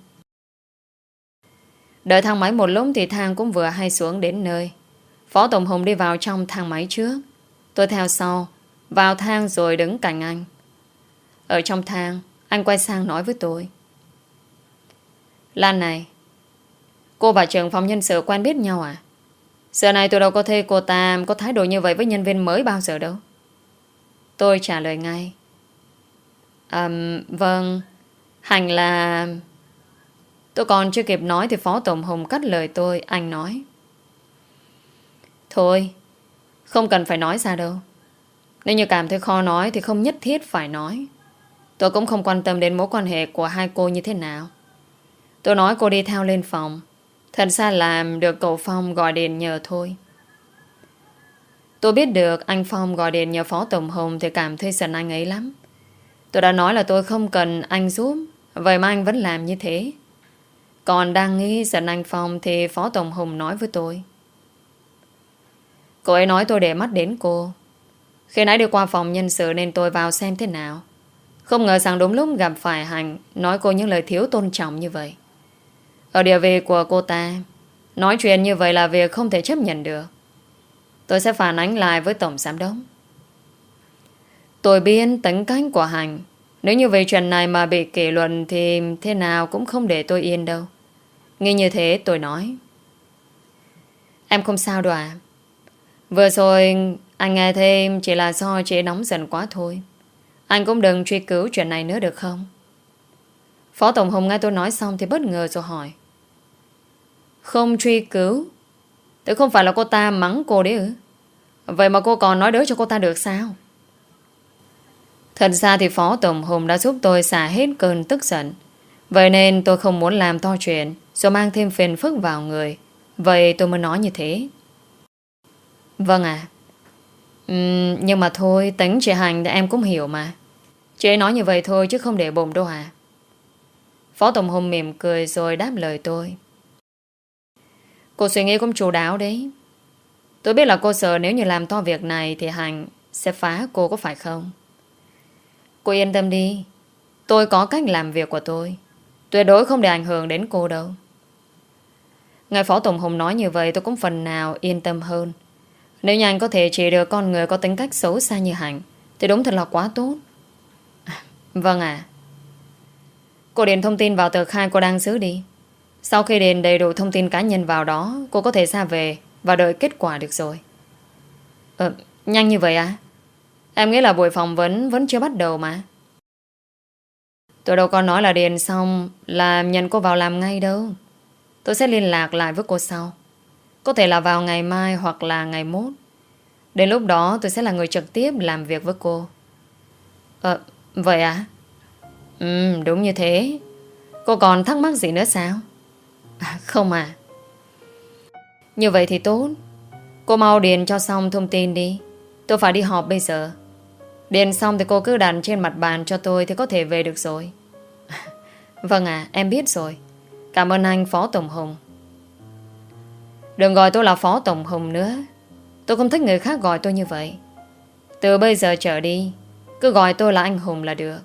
Đợi thang máy một lúc thì thang cũng vừa hay xuống đến nơi. Phó Tổng Hùng đi vào trong thang máy trước, tôi theo sau, vào thang rồi đứng cạnh anh. Ở trong thang, anh quay sang nói với tôi: Lan này, cô và trưởng phòng nhân sự quen biết nhau à? Giờ này tôi đâu có thấy cô ta có thái độ như vậy với nhân viên mới bao giờ đâu. Tôi trả lời ngay: À, vâng, Hành là... Tôi còn chưa kịp nói thì Phó Tổng Hùng cắt lời tôi. Anh nói: Thôi, không cần phải nói ra đâu. Nếu như cảm thấy khó nói thì không nhất thiết phải nói. Tôi cũng không quan tâm đến mối quan hệ của hai cô như thế nào. Tôi nói cô đi theo lên phòng. Thật ra làm được cậu Phong gọi điện nhờ thôi. Tôi biết được anh Phong gọi điện nhờ Phó Tổng Hùng thì cảm thấy giận anh ấy lắm. Tôi đã nói là tôi không cần anh giúp, vậy mà anh vẫn làm như thế. Còn đang nghĩ giận anh Phong thì Phó Tổng Hùng nói với tôi. Cô ấy nói tôi để mắt đến cô. Khi nãy đi qua phòng nhân sự nên tôi vào xem thế nào. Không ngờ rằng đúng lúc gặp phải Hạnh nói cô những lời thiếu tôn trọng như vậy. Ở địa vị của cô ta, nói chuyện như vậy là việc không thể chấp nhận được. Tôi sẽ phản ánh lại với Tổng Giám đốc. Tôi biết tính cách của Hạnh. Nếu như về chuyện này mà bị kỷ luật thì thế nào cũng không để tôi yên đâu. Nghĩ như thế tôi nói. Em không sao đâu à. Vừa rồi anh nghe thêm chỉ là do chị nóng giận quá thôi. Anh cũng đừng truy cứu chuyện này nữa được không? Phó Tổng Hùng nghe tôi nói xong thì bất ngờ rồi hỏi. Không truy cứu? Thế không phải là cô ta mắng cô đấy ư? Vậy mà cô còn nói đỡ cho cô ta được sao? Thật ra thì Phó Tổng Hùng đã giúp tôi xả hết cơn tức giận. Vậy nên tôi không muốn làm to chuyện rồi mang thêm phiền phức vào người. Vậy tôi mới nói như thế. Vâng à. uhm, Nhưng mà thôi, tính chị Hành thì em cũng hiểu mà. Chị ấy nói như vậy thôi chứ không để bụng đâu à. Phó Tổng Hùng mỉm cười rồi đáp lời tôi. Cô suy nghĩ cũng chu đáo đấy. Tôi biết là cô sợ nếu như làm to việc này thì Hành sẽ phá cô có phải không? Cô yên tâm đi. Tôi có cách làm việc của tôi. Tuyệt đối không để ảnh hưởng đến cô đâu. Ngài Phó Tổng Hùng nói như vậy tôi cũng phần nào yên tâm hơn. Nếu như anh có thể chỉ được con người có tính cách xấu xa như Hạnh thì đúng thật là quá tốt. à, Vâng ạ. Cô điền thông tin vào tờ khai cô đang giữ đi. Sau khi điền đầy đủ thông tin cá nhân vào đó, cô có thể ra về và đợi kết quả được rồi. Ờ, nhanh như vậy à? Em nghĩ là buổi phỏng vấn vẫn chưa bắt đầu mà. Tôi đâu có nói là điền xong là nhận cô vào làm ngay đâu. Tôi sẽ liên lạc lại với cô sau. Có thể là vào ngày mai hoặc là ngày mốt. Đến lúc đó tôi sẽ là người trực tiếp làm việc với cô. Ờ, vậy à? Ừ, đúng như thế. Cô còn thắc mắc gì nữa sao? À, không à. Như vậy thì tốt. Cô mau điền cho xong thông tin đi. Tôi phải đi họp bây giờ. Điền xong thì cô cứ đặt trên mặt bàn cho tôi thì có thể về được rồi. Vâng à, em biết rồi. Cảm ơn anh Phó Tổng Hùng. Đừng gọi tôi là Phó Tổng Hùng nữa. Tôi không thích người khác gọi tôi như vậy. Từ bây giờ trở đi cứ gọi tôi là anh Hùng là được.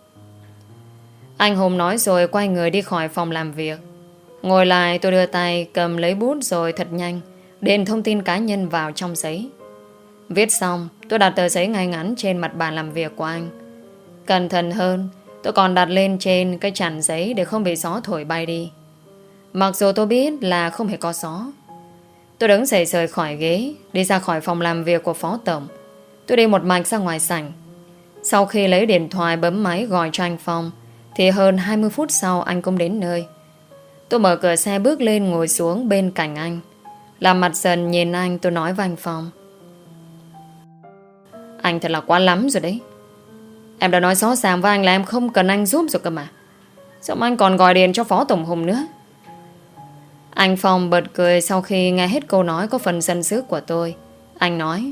Anh Hùng nói rồi quay người đi khỏi phòng làm việc. Ngồi lại tôi đưa tay cầm lấy bút rồi thật nhanh điền thông tin cá nhân vào trong giấy. Viết xong tôi đặt tờ giấy ngay ngắn trên mặt bàn làm việc của anh. Cẩn thận hơn, tôi còn đặt lên trên cái chặn giấy để không bị gió thổi bay đi. Mặc dù tôi biết là không hề có gió. Tôi đứng dậy rời khỏi ghế, đi ra khỏi phòng làm việc của Phó Tổng. Tôi đi một mạch ra ngoài sảnh. Sau khi lấy điện thoại bấm máy gọi cho anh Phong thì hơn hai mươi phút sau anh cũng đến nơi. Tôi mở cửa xe bước lên ngồi xuống bên cạnh anh. Làm mặt dần nhìn anh, tôi nói với anh Phong. Anh thật là quá lắm rồi đấy. Em đã nói rõ ràng với anh là em không cần anh giúp rồi cơ mà. Sao mà anh còn gọi điện cho Phó Tổng Hùng nữa? Anh Phong bật cười sau khi nghe hết câu nói có phần giận dữ của tôi. Anh nói.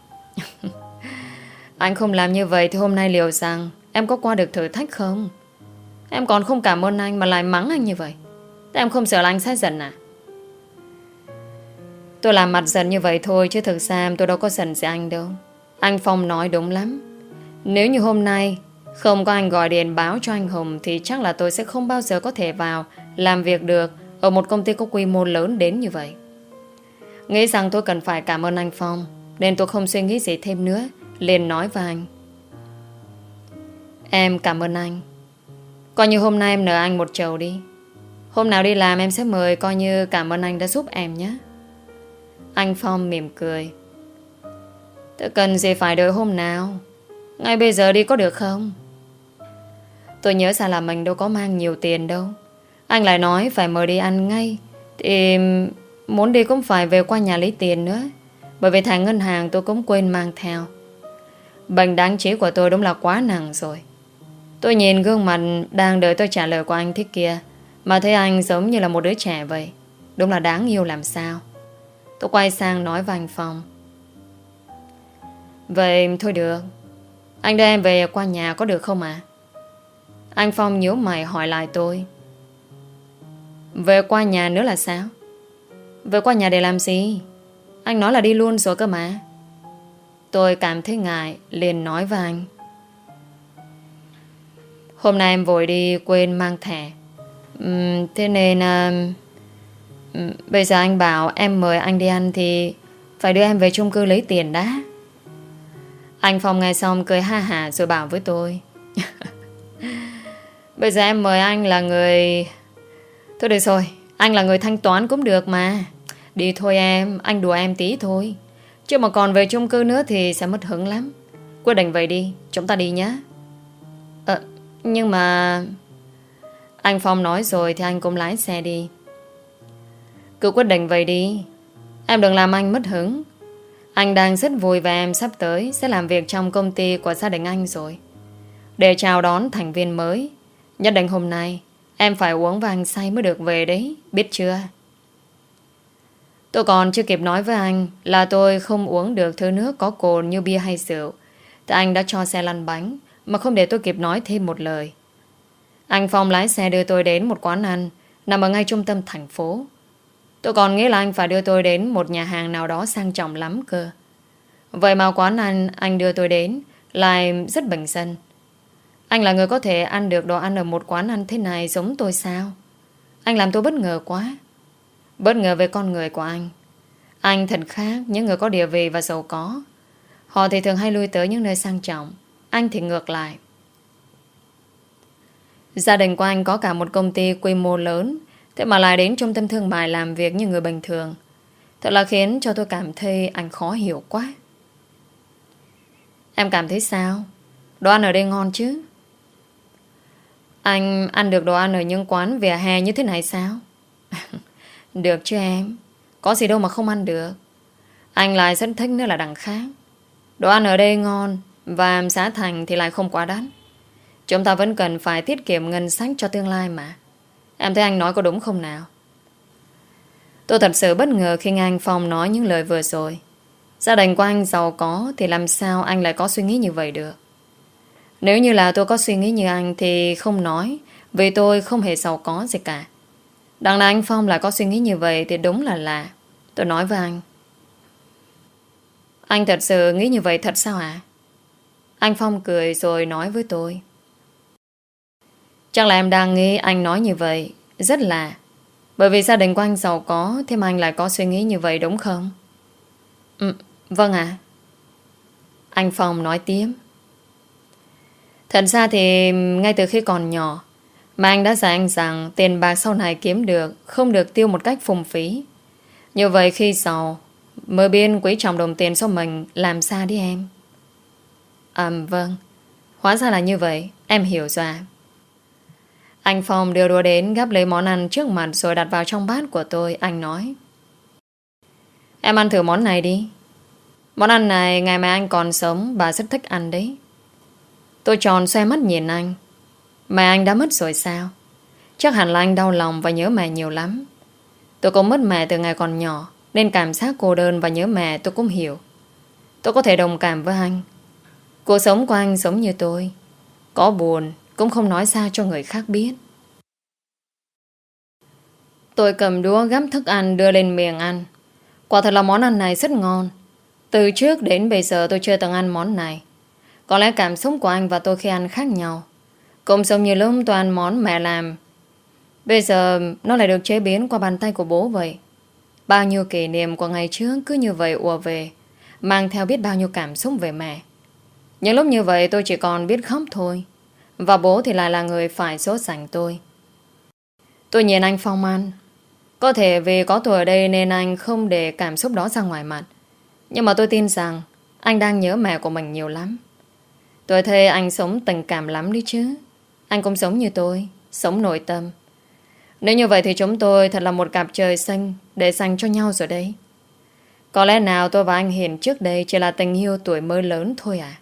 Anh không làm như vậy thì hôm nay liệu rằng em có qua được thử thách không? Em còn không cảm ơn anh mà lại mắng anh như vậy. Thế em không sợ là anh sẽ giận à? Tôi làm mặt giận như vậy thôi chứ thực ra tôi đâu có giận gì anh đâu. Anh Phong nói đúng lắm. Nếu như hôm nay không có anh gọi điện báo cho anh Hùng thì chắc là tôi sẽ không bao giờ có thể vào làm việc được ở một công ty có quy mô lớn đến như vậy. Nghĩ rằng tôi cần phải cảm ơn anh Phong nên tôi không suy nghĩ gì thêm nữa, liền nói với anh. Em cảm ơn anh. Coi như hôm nay em nợ anh một chầu đi. Hôm nào đi làm em sẽ mời coi như cảm ơn anh đã giúp em nhé. Anh Phong mỉm cười. Tôi cần gì phải đợi hôm nào? Ngay bây giờ đi có được không? Tôi nhớ ra là mình đâu có mang nhiều tiền đâu. Anh lại nói phải mời đi ăn ngay thì muốn đi cũng phải về qua nhà lấy tiền nữa. Bởi vì thẻ ngân hàng tôi cũng quên mang theo. Bệnh đáng trí của tôi đúng là quá nặng rồi. Tôi nhìn gương mặt đang đợi tôi trả lời của anh thế kia Mà thấy anh giống như là một đứa trẻ vậy. Đúng là đáng yêu làm sao. Tôi quay sang nói với anh Phong. Vậy thôi được. Anh đưa em về qua nhà có được không ạ? Anh Phong nhíu mày hỏi lại tôi. Về qua nhà nữa là sao? Về qua nhà để làm gì? Anh nói là đi luôn rồi cơ mà. Tôi cảm thấy ngại, liền nói với anh. Hôm nay em vội đi quên mang thẻ. uhm, Thế nên uh, bây giờ anh bảo em mời anh đi ăn thì phải đưa em về chung cư lấy tiền đã. Anh Phong nghe xong cười ha hả rồi bảo với tôi. Bây giờ em mời anh là người... Thôi được rồi, anh là người thanh toán cũng được mà. Đi thôi em, anh đùa em tí thôi. Chứ mà còn về chung cư nữa thì sẽ mất hứng lắm. Quyết định vậy đi, chúng ta đi nhé. Ờ, nhưng mà... Anh Phong nói rồi thì anh cũng lái xe đi. Cứ quyết định vậy đi. Em đừng làm anh mất hứng. Anh đang rất vui và em sắp tới sẽ làm việc trong công ty của gia đình anh rồi. Để chào đón thành viên mới. Nhất định hôm nay em phải uống và anh say mới được về đấy, biết chưa? Tôi còn chưa kịp nói với anh là tôi không uống được thứ nước có cồn như bia hay rượu, thì anh đã cho xe lăn bánh mà không để tôi kịp nói thêm một lời. Anh Phong lái xe đưa tôi đến một quán ăn nằm ở ngay trung tâm thành phố. Tôi còn nghĩ là anh phải đưa tôi đến một nhà hàng nào đó sang trọng lắm cơ. Vậy mà quán ăn anh đưa tôi đến lại rất bình dân. Anh là người có thể ăn được đồ ăn ở một quán ăn thế này giống tôi sao? Anh làm tôi bất ngờ quá. Bất ngờ về con người của anh. Anh thật khác những người có địa vị và giàu có. Họ thì thường hay lui tới những nơi sang trọng. Anh thì ngược lại. Gia đình của anh có cả một công ty quy mô lớn, thế mà lại đến trung tâm thương mại làm việc như người bình thường. Thật là khiến cho tôi cảm thấy anh khó hiểu quá. Em cảm thấy sao? Đồ ăn ở đây ngon chứ? Anh ăn được đồ ăn ở những quán vỉa hè như thế này sao? Được chứ em. Có gì đâu mà không ăn được. Anh lại rất thích nữa là đằng khác. Đồ ăn ở đây ngon và giá thành thì lại không quá đắt. Chúng ta vẫn cần phải tiết kiệm ngân sách cho tương lai mà. Em thấy anh nói có đúng không nào? Tôi thật sự bất ngờ khi nghe anh Phong nói những lời vừa rồi. Gia đình của anh giàu có thì làm sao anh lại có suy nghĩ như vậy được? Nếu như là tôi có suy nghĩ như anh thì không nói, vì tôi không hề giàu có gì cả. Đằng nào anh Phong lại có suy nghĩ như vậy thì đúng là lạ. Tôi nói với anh. Anh thật sự nghĩ như vậy thật sao ạ? Anh Phong cười rồi nói với tôi. Chắc là em đang nghĩ anh nói như vậy rất lạ. Bởi vì gia đình của anh giàu có, thế mà anh lại có suy nghĩ như vậy đúng không? Ừ, vâng ạ. Anh Phong nói tiếp. Thật ra thì ngay từ khi còn nhỏ mà anh đã dạy anh rằng tiền bạc sau này kiếm được không được tiêu một cách phung phí. Như vậy khi giàu mới biết quý trọng đồng tiền của mình làm sao đi em. À vâng, hóa ra là như vậy, em hiểu rồi ạ. Anh Phong đưa đũa đến gắp lấy món ăn trước mặt rồi đặt vào trong bát của tôi. Anh nói. Em ăn thử món này đi. Món ăn này ngày mà anh còn sống bà rất thích ăn đấy. Tôi tròn xoe mắt nhìn anh. Mẹ anh đã mất rồi sao? Chắc hẳn là anh đau lòng và nhớ mẹ nhiều lắm. Tôi cũng mất mẹ từ ngày còn nhỏ, nên cảm giác cô đơn và nhớ mẹ tôi cũng hiểu. Tôi có thể đồng cảm với anh. Cuộc sống của anh giống như tôi. Có buồn cũng không nói ra cho người khác biết. Tôi cầm đũa gắp thức ăn đưa lên miệng ăn. Quả thật là món ăn này rất ngon. Từ trước đến bây giờ tôi chưa từng ăn món này. Có lẽ cảm xúc của anh và tôi khi ăn khác nhau. Cũng giống như lúc tôi ăn món mẹ làm. Bây giờ nó lại được chế biến qua bàn tay của bố vậy. Bao nhiêu kỷ niệm của ngày trước cứ như vậy ùa về, mang theo biết bao nhiêu cảm xúc về mẹ. Những lúc như vậy tôi chỉ còn biết khóc thôi. Và bố thì lại là người phải sốt sảnh tôi. Tôi nhìn anh Phong ăn. Có thể vì có tôi ở đây nên anh không để cảm xúc đó ra ngoài mặt. Nhưng mà tôi tin rằng anh đang nhớ mẹ của mình nhiều lắm. Tôi thấy anh sống tình cảm lắm đi chứ. Anh cũng giống như tôi, sống nội tâm. Nếu như vậy thì chúng tôi thật là một cặp trời xanh để dành cho nhau rồi đây. Có lẽ nào tôi và anh Hiền trước đây chỉ là tình yêu tuổi mới lớn thôi à?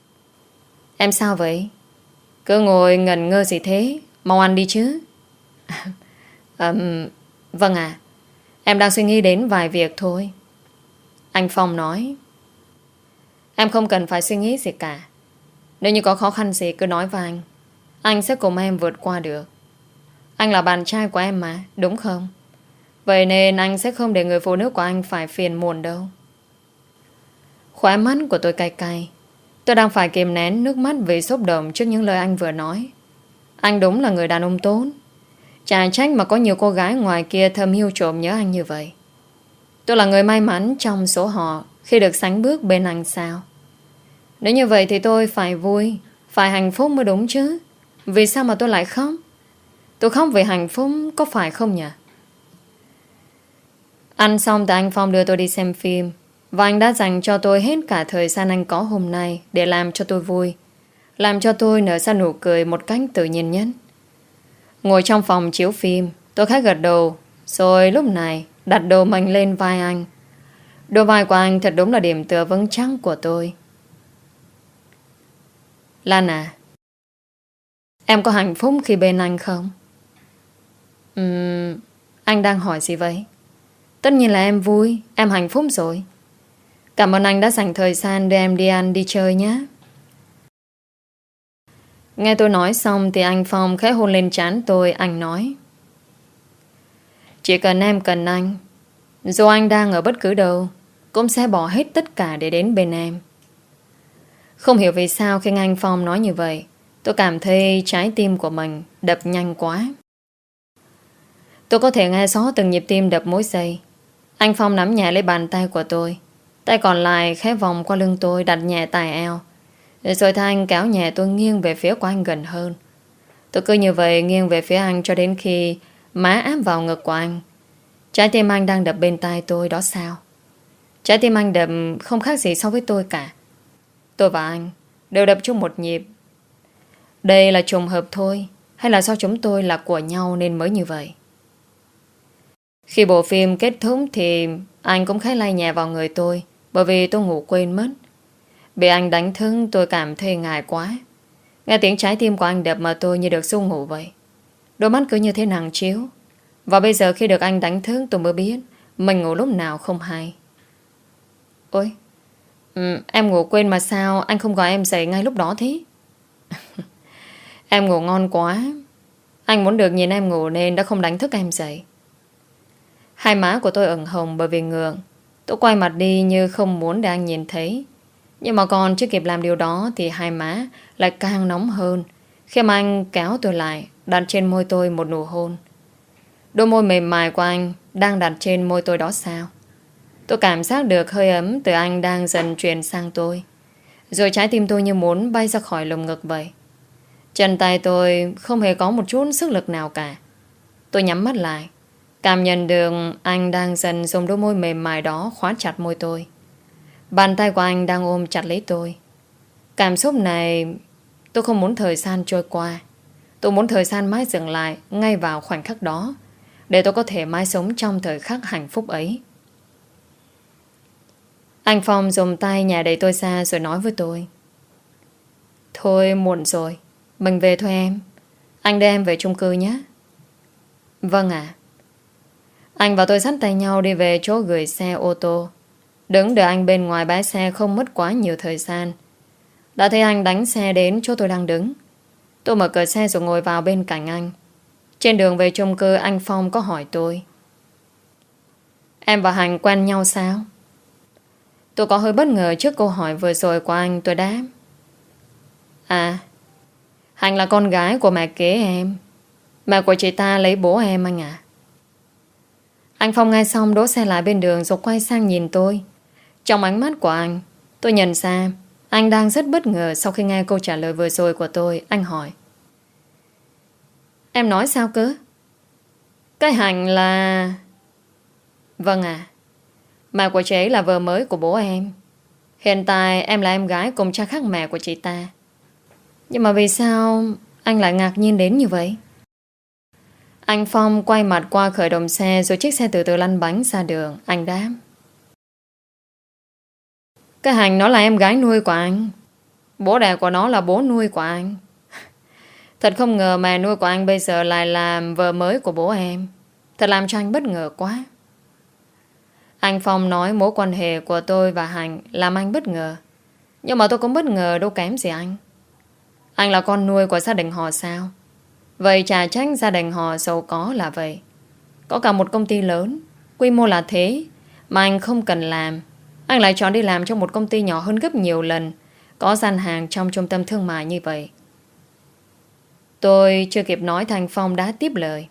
Em sao vậy? Cứ ngồi ngẩn ngơ gì thế? Mau ăn đi chứ. À, vâng ạ. Em đang suy nghĩ đến vài việc thôi. Anh Phong nói. Em không cần phải suy nghĩ gì cả. Nếu như có khó khăn gì cứ nói với anh. Anh sẽ cùng em vượt qua được. Anh là bạn trai của em mà, đúng không? Vậy nên anh sẽ không để người phụ nữ của anh phải phiền muộn đâu. Khóe mắt của tôi cay cay. Tôi đang phải kìm nén nước mắt vì xúc động trước những lời anh vừa nói. Anh đúng là người đàn ông tốt. Chả trách mà có nhiều cô gái ngoài kia thầm hiu trộm nhớ anh như vậy. Tôi là người may mắn trong số họ khi được sánh bước bên anh sao. Nếu như vậy thì tôi phải vui, phải hạnh phúc mới đúng chứ. Vì sao mà tôi lại khóc? Tôi khóc vì hạnh phúc có phải không nhỉ? Ăn xong thì anh Phong đưa tôi đi xem phim. Và anh đã dành cho tôi hết cả thời gian anh có hôm nay để làm cho tôi vui. Làm cho tôi nở ra nụ cười một cách tự nhiên nhất. Ngồi trong phòng chiếu phim, tôi khẽ gật đầu. Rồi lúc này đặt đầu mình lên vai anh. Đôi vai của anh thật đúng là điểm tựa vững chắc của tôi. Lan à, em có hạnh phúc khi bên anh không? Uhm, anh đang hỏi gì vậy? Tất nhiên là em vui, em hạnh phúc rồi. Cảm ơn anh đã dành thời gian đưa em đi ăn đi chơi nhé. Nghe tôi nói xong thì anh Phong khẽ hôn lên trán tôi. Anh nói: chỉ cần em cần anh, dù anh đang ở bất cứ đâu, cũng sẽ bỏ hết tất cả để đến bên em. Không hiểu vì sao khi anh Phong nói như vậy, tôi cảm thấy trái tim của mình đập nhanh quá. Tôi có thể nghe rõ từng nhịp tim đập mỗi giây. Anh Phong nắm nhẹ lấy bàn tay của tôi, tay còn lại khẽ vòng qua lưng tôi, đặt nhẹ tài eo. Rồi thay anh kéo nhẹ tôi nghiêng về phía của anh gần hơn. Tôi cứ như vậy nghiêng về phía anh cho đến khi má áp vào ngực của anh. Trái tim anh đang đập bên tai tôi đó sao? Trái tim anh đập không khác gì so với tôi cả. Tôi và anh đều đập chung một nhịp. Đây là trùng hợp thôi, hay là do chúng tôi là của nhau nên mới như vậy? Khi bộ phim kết thúc thì anh cũng khẽ lay nhẹ vào người tôi, bởi vì tôi ngủ quên mất. Bị anh đánh thức tôi cảm thấy ngại quá. Nghe tiếng trái tim của anh đập mà tôi như được ru ngủ vậy. Đôi mắt cứ như thế nặng chiếu. Và bây giờ khi được anh đánh thức tôi mới biết mình ngủ lúc nào không hay. Ôi, ừ, em ngủ quên mà sao anh không gọi em dậy ngay lúc đó thế? Em ngủ ngon quá. Anh muốn được nhìn em ngủ nên đã không đánh thức em dậy. Hai má của tôi ửng hồng bởi vì ngượng. Tôi quay mặt đi như không muốn để anh nhìn thấy. Nhưng mà còn chưa kịp làm điều đó thì hai má lại càng nóng hơn khi mà anh kéo tôi lại, đặt trên môi tôi một nụ hôn. Đôi môi mềm mại của anh đang đặt trên môi tôi đó sao? Tôi cảm giác được hơi ấm từ anh đang dần truyền sang tôi. Rồi trái tim tôi như muốn bay ra khỏi lồng ngực vậy. Chân tay tôi không hề có một chút sức lực nào cả. Tôi nhắm mắt lại, cảm nhận được anh đang dần dùng đôi môi mềm mại đó khóa chặt môi tôi. Bàn tay của anh đang ôm chặt lấy tôi. Cảm xúc này, tôi không muốn thời gian trôi qua. Tôi muốn thời gian mãi dừng lại ngay vào khoảnh khắc đó, để tôi có thể mãi sống trong thời khắc hạnh phúc ấy. Anh Phong dùng tay nhả đẩy tôi ra rồi nói với tôi: thôi muộn rồi, mình về thôi em. Anh đưa em về chung cư nhé. Vâng ạ. Anh và tôi dắt tay nhau đi về chỗ gửi xe ô tô. Đứng đợi anh bên ngoài bãi xe không mất quá nhiều thời gian. Đã thấy anh đánh xe đến chỗ tôi đang đứng. Tôi mở cửa xe rồi ngồi vào bên cạnh anh. Trên đường về chung cư anh Phong có hỏi tôi: em và Hành quen nhau sao? Tôi có hơi bất ngờ trước câu hỏi vừa rồi của anh. Tôi đáp: à, Hành là con gái của mẹ kế em. Mẹ của chị ta lấy bố em anh ạ. Anh Phong nghe xong đỗ xe lại bên đường rồi quay sang nhìn tôi. Trong ánh mắt của anh, tôi nhận ra anh đang rất bất ngờ sau khi nghe câu trả lời vừa rồi của tôi. Anh hỏi: em nói sao cơ? Cái Hành là... Vâng ạ. Mẹ của chị ấy là vợ mới của bố em. Hiện tại em là em gái cùng cha khác mẹ của chị ta. Nhưng mà vì sao anh lại ngạc nhiên đến như vậy? Anh Phong quay mặt qua khởi động xe rồi chiếc xe từ từ lăn bánh ra đường. Anh đáp: cái Hành nó là em gái nuôi của anh. Bố đẻ của nó là bố nuôi của anh. Thật không ngờ mẹ nuôi của anh bây giờ lại làm vợ mới của bố em. Thật làm cho anh bất ngờ quá. Anh Phong nói mối quan hệ của tôi và Hạnh làm anh bất ngờ. Nhưng mà tôi cũng bất ngờ đâu kém gì anh. Anh là con nuôi của gia đình họ sao? Vậy chả trách gia đình họ giàu có là vậy. Có cả một công ty lớn, quy mô là thế, mà anh không cần làm. Anh lại chọn đi làm trong một công ty nhỏ hơn gấp nhiều lần, có gian hàng trong trung tâm thương mại như vậy. Tôi chưa kịp nói Thành Phong đã tiếp lời.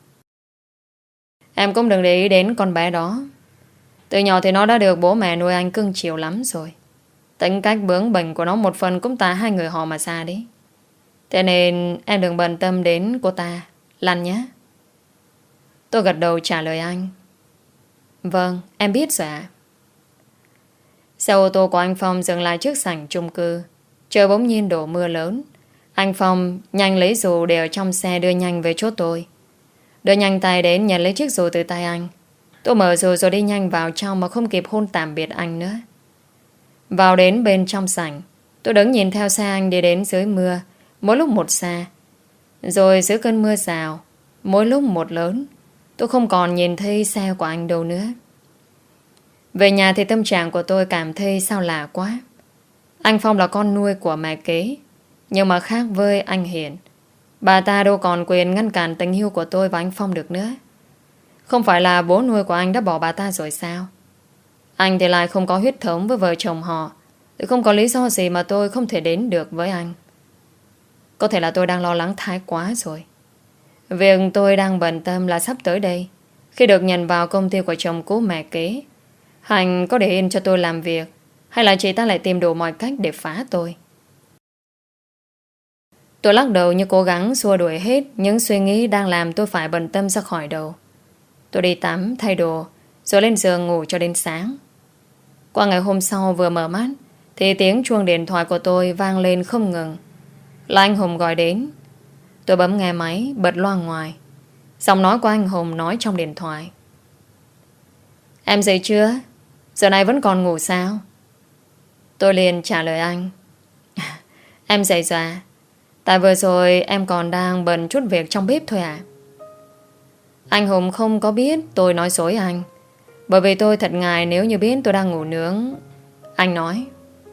Em cũng đừng để ý đến con bé đó. Từ nhỏ thì nó đã được bố mẹ nuôi anh cưng chiều lắm rồi. Tính cách bướng bỉnh của nó một phần cũng tại hai người họ mà ra đấy. Thế nên em đừng bận tâm đến cô ta, Lan nhé. Tôi gật đầu trả lời anh. Vâng, em biết rồi ạ. Xe ô tô của anh Phong dừng lại trước sảnh chung cư. Trời bỗng nhiên đổ mưa lớn. Anh Phong nhanh lấy dù để ở trong xe đưa nhanh về chỗ tôi. Đưa nhanh tay đến nhận lấy chiếc dù từ tay anh. Tôi mở dù rồi đi nhanh vào trong mà không kịp hôn tạm biệt anh nữa. Vào đến bên trong sảnh, tôi đứng nhìn theo xe anh đi đến dưới mưa, mỗi lúc một xa. Rồi dưới cơn mưa rào, mỗi lúc một lớn, tôi không còn nhìn thấy xe của anh đâu nữa. Về nhà thì tâm trạng của tôi cảm thấy sao lạ quá. Anh Phong là con nuôi của mẹ kế, nhưng mà khác với anh Hiền. Bà ta đâu còn quyền ngăn cản tình yêu của tôi và anh Phong được nữa. Không phải là bố nuôi của anh đã bỏ bà ta rồi sao? Anh thì lại không có huyết thống với vợ chồng họ, thì không có lý do gì mà tôi không thể đến được với anh. Có thể là tôi đang lo lắng thái quá rồi. Việc tôi đang bận tâm là sắp tới đây, khi được nhận vào công ty của chồng cũ mẹ kế, Hạnh có để yên cho tôi làm việc, hay là chị ta lại tìm đủ mọi cách để phá tôi? Tôi lắc đầu như cố gắng xua đuổi hết những suy nghĩ đang làm tôi phải bận tâm ra khỏi đầu. Tôi đi tắm, thay đồ, rồi lên giường ngủ cho đến sáng. Qua ngày hôm sau vừa mở mắt thì tiếng chuông điện thoại của tôi vang lên không ngừng. Là anh Hùng gọi đến. Tôi bấm nghe máy, bật loa ngoài. Giọng nói của anh Hùng nói trong điện thoại. Em dậy chưa? Giờ này vẫn còn ngủ sao? Tôi liền trả lời anh. Em dậy rồi à? Tại vừa rồi em còn đang bận chút việc trong bếp thôi à? Anh Hùng không có biết tôi nói dối anh, bởi vì tôi thật ngại nếu như biết tôi đang ngủ nướng. Anh nói.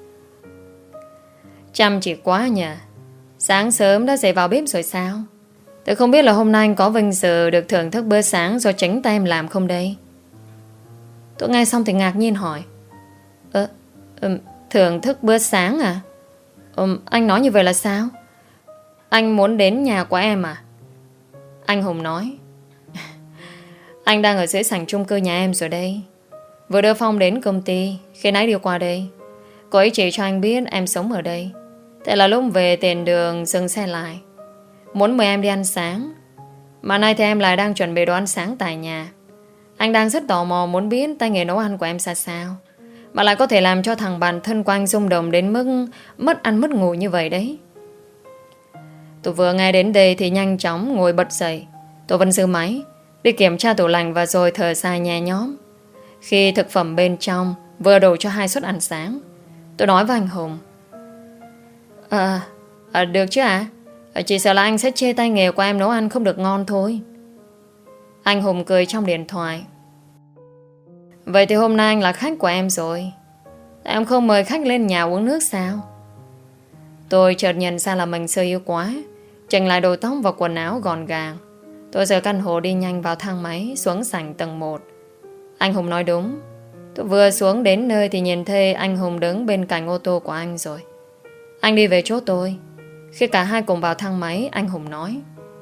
Chăm chỉ quá nhỉ. Sáng sớm đã dậy vào bếp rồi sao? Tôi không biết là hôm nay anh có vinh dự được thưởng thức bữa sáng do chính tay em làm không đây? Tôi nghe xong thì ngạc nhiên hỏi. Ơ, ừ, thưởng thức bữa sáng à? Ừ, anh nói như vậy là sao? Anh muốn đến nhà của em à? Anh Hùng nói. Anh đang ở dưới sảnh chung cư nhà em rồi đây. Vừa đưa Phong đến công ty khi nãy đi qua đây. Cô ấy chỉ cho anh biết em sống ở đây. Thế là lúc về tiền đường dừng xe lại, muốn mời em đi ăn sáng. Mà nay thì em lại đang chuẩn bị đồ ăn sáng tại nhà. Anh đang rất tò mò muốn biết tay nghề nấu ăn của em ra sao, mà lại có thể làm cho thằng bạn thân của anh rung động đến mức mất ăn mất ngủ như vậy đấy. Tôi vừa nghe đến đây thì nhanh chóng ngồi bật dậy. Tôi vẫn giữ máy, đi kiểm tra tủ lạnh và rồi thở dài nhẹ nhõm. Khi thực phẩm bên trong vừa đủ cho hai suất ăn sáng, tôi nói với anh Hùng. À, à được chứ ạ? À? Chỉ sợ là anh sẽ chê tay nghề của em nấu ăn không được ngon thôi. Anh Hùng cười trong điện thoại. Vậy thì hôm nay anh là khách của em rồi. Em không mời khách lên nhà uống nước sao? Tôi chợt nhận ra là mình sơ yếu quá, chỉnh lại đồ tóc và quần áo gọn gàng. Tôi rời căn hộ đi nhanh vào thang máy xuống sảnh tầng một. Anh Hùng nói đúng. Tôi vừa xuống đến nơi thì nhìn thấy anh Hùng đứng bên cạnh ô tô của anh rồi. Anh đi về chỗ tôi. Khi cả hai cùng vào thang máy, anh Hùng nói.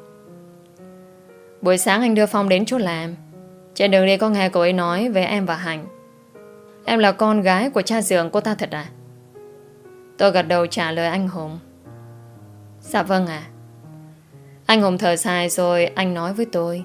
Buổi sáng anh đưa Phong đến chỗ làm. Trên đường đi có nghe cô ấy nói về em và Hạnh. Em là con gái của cha dượng cô ta thật à? Tôi gật đầu trả lời anh Hùng. Dạ vâng ạ. Anh Hùng thở dài rồi anh nói với tôi.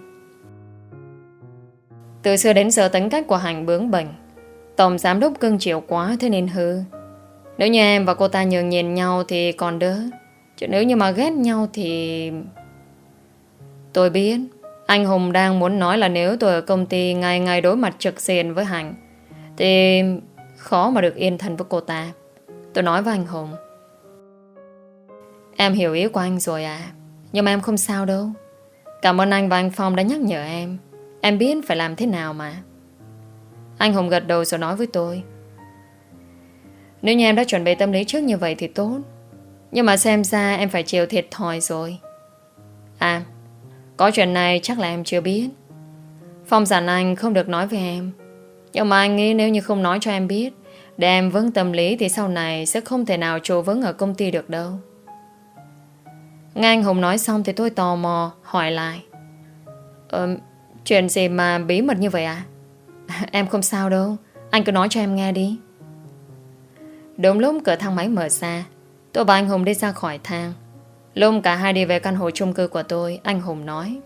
Từ xưa đến giờ tính cách của Hạnh bướng bỉnh, tổng giám đốc cưng chiều quá thế nên hư. Nếu như em và cô ta nhường nhìn nhau thì còn đỡ, chứ nếu như mà ghét nhau thì... Tôi biết anh Hùng đang muốn nói là nếu tôi ở công ty ngày ngày đối mặt trực diện với Hạnh thì khó mà được yên thân với cô ta. Tôi nói với anh Hùng. Em hiểu ý của anh rồi à? Nhưng mà em không sao đâu. Cảm ơn anh và anh Phong đã nhắc nhở em. Em biết phải làm thế nào mà. Anh Hùng gật đầu rồi nói với tôi: Nếu như em đã chuẩn bị tâm lý trước như vậy thì tốt. Nhưng mà xem ra em phải chịu thiệt thòi rồi. À, có chuyện này chắc là em chưa biết. Phong dặn anh không được nói với em. Nhưng mà anh nghĩ nếu như không nói cho em biết, để em vững tâm lý, thì sau này sẽ không thể nào trụ vững ở công ty được đâu. Nghe anh Hùng nói xong thì tôi tò mò hỏi lại: Ờ, chuyện gì mà bí mật như vậy à? Em không sao đâu, anh cứ nói cho em nghe đi. Đúng lúc cửa thang máy mở ra, tôi và anh Hùng đi ra khỏi thang. Lúc cả hai đi về căn hộ chung cư của tôi, anh Hùng nói: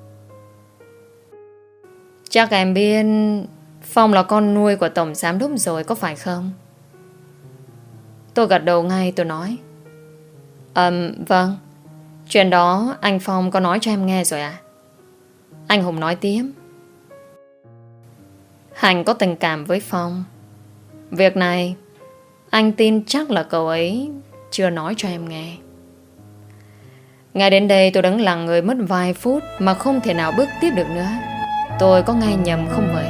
Chắc em biết Phong là con nuôi của tổng giám đốc rồi, có phải không? Tôi gật đầu ngay, tôi nói: Ừm, vâng. Chuyện đó anh Phong có nói cho em nghe rồi à? Anh Hùng nói tiếp: Hành có tình cảm với Phong. Việc này anh tin chắc là cậu ấy chưa nói cho em nghe. Ngay đến đây tôi đứng lặng người mất vài phút mà không thể nào bước tiếp được nữa. Tôi có nghe nhầm không vậy?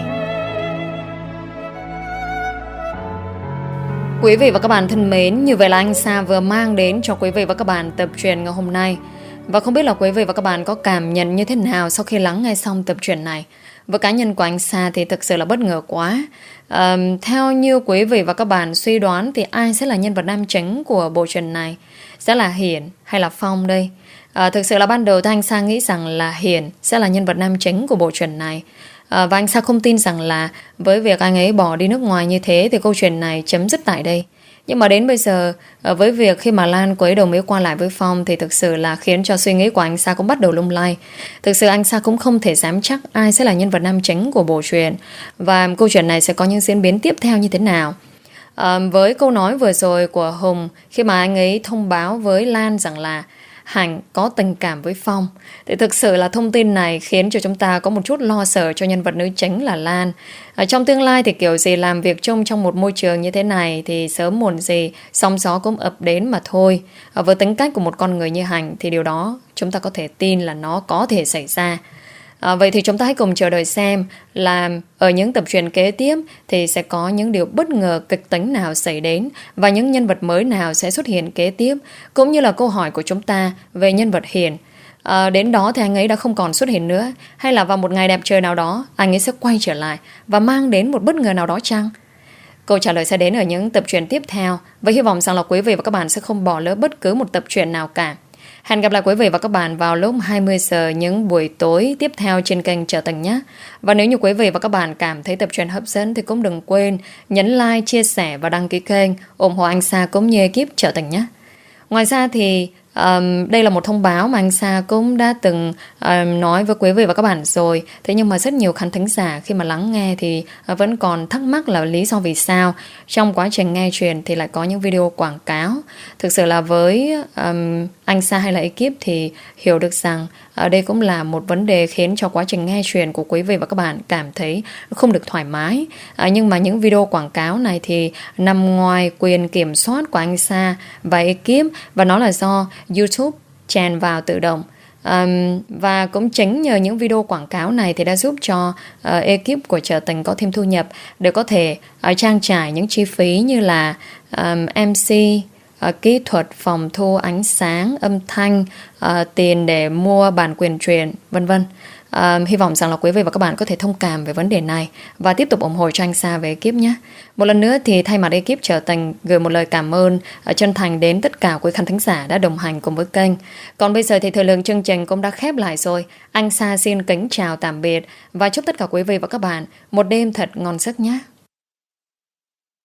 Quý vị và các bạn thân mến, như vậy là anh Sa vừa mang đến cho quý vị và các bạn tập truyện ngày hôm nay. Và không biết là quý vị và các bạn có cảm nhận như thế nào sau khi lắng nghe xong tập truyện này. Với cá nhân của anh Sa thì thực sự là bất ngờ quá. à, Theo như quý vị và các bạn suy đoán thì ai sẽ là nhân vật nam chính của bộ truyện này? Sẽ là Hiển hay là Phong đây? À, thực sự là ban đầu thì anh Sa nghĩ rằng là Hiển sẽ là nhân vật nam chính của bộ truyện này. à, Và anh Sa không tin rằng là với việc anh ấy bỏ đi nước ngoài như thế thì câu chuyện này chấm dứt tại đây. Nhưng mà đến bây giờ, với việc khi mà Lan cô ấy đồng ý qua lại với Phong thì thực sự là khiến cho suy nghĩ của anh Sa cũng bắt đầu lung lay. Thực sự anh Sa cũng không thể dám chắc ai sẽ là nhân vật nam chính của bộ truyện và câu chuyện này sẽ có những diễn biến tiếp theo như thế nào. À, với câu nói vừa rồi của Hùng khi mà anh ấy thông báo với Lan rằng là Hạnh có tình cảm với Phong, thì thực sự là thông tin này khiến cho chúng ta có một chút lo sợ cho nhân vật nữ chính là Lan. Ở trong tương lai thì kiểu gì làm việc chung trong một môi trường như thế này thì sớm muộn gì sóng gió cũng ập đến mà thôi. Ở với tính cách của một con người như Hạnh thì điều đó chúng ta có thể tin là nó có thể xảy ra. À, vậy thì chúng ta hãy cùng chờ đợi xem là ở những tập truyện kế tiếp thì sẽ có những điều bất ngờ kịch tính nào xảy đến và những nhân vật mới nào sẽ xuất hiện kế tiếp, cũng như là câu hỏi của chúng ta về nhân vật Hiền. À, đến đó thì anh ấy đã không còn xuất hiện nữa, hay là vào một ngày đẹp trời nào đó anh ấy sẽ quay trở lại và mang đến một bất ngờ nào đó chăng? Câu trả lời sẽ đến ở những tập truyện tiếp theo, và hy vọng rằng là quý vị và các bạn sẽ không bỏ lỡ bất cứ một tập truyện nào cả. Hẹn gặp lại quý vị và các bạn vào lúc hai mươi giờ những buổi tối tiếp theo trên kênh Trở Tình nhé. Và nếu như quý vị và các bạn cảm thấy tập truyện hấp dẫn thì cũng đừng quên nhấn like, chia sẻ và đăng ký kênh, ủng hộ anh Sa cũng như ekip Trở Tình nhé. Ngoài ra thì um, đây là một thông báo mà anh Sa cũng đã từng um, nói với quý vị và các bạn rồi. Thế nhưng mà rất nhiều khán thính giả khi mà lắng nghe thì uh, vẫn còn thắc mắc là lý do vì sao trong quá trình nghe truyền thì lại có những video quảng cáo. Thực sự là với um, anh Sa hay là ekip thì hiểu được rằng ở đây cũng là một vấn đề khiến cho quá trình nghe truyền của quý vị và các bạn cảm thấy không được thoải mái. À, nhưng mà những video quảng cáo này thì nằm ngoài quyền kiểm soát của anh Sa và ekip, và nó là do YouTube chèn vào tự động. Um, và cũng chính nhờ những video quảng cáo này thì đã giúp cho uh, ekip của Trở Tình có thêm thu nhập để có thể uh, trang trải những chi phí như là um, em xê, uh, kỹ thuật, phòng thu, ánh sáng, âm thanh, uh, tiền để mua bản quyền truyền, vân vân. Uh, hy vọng rằng là quý vị và các bạn có thể thông cảm về vấn đề này và tiếp tục ủng hộ cho anh Sa về ekip nhé. Một lần nữa thì thay mặt ekip Trở Tình gửi một lời cảm ơn uh, chân thành đến tất cả quý khán thính giả đã đồng hành cùng với kênh. Còn bây giờ thì thời lượng chương trình cũng đã khép lại rồi. Anh Sa xin kính chào tạm biệt và chúc tất cả quý vị và các bạn một đêm thật ngon giấc nhé.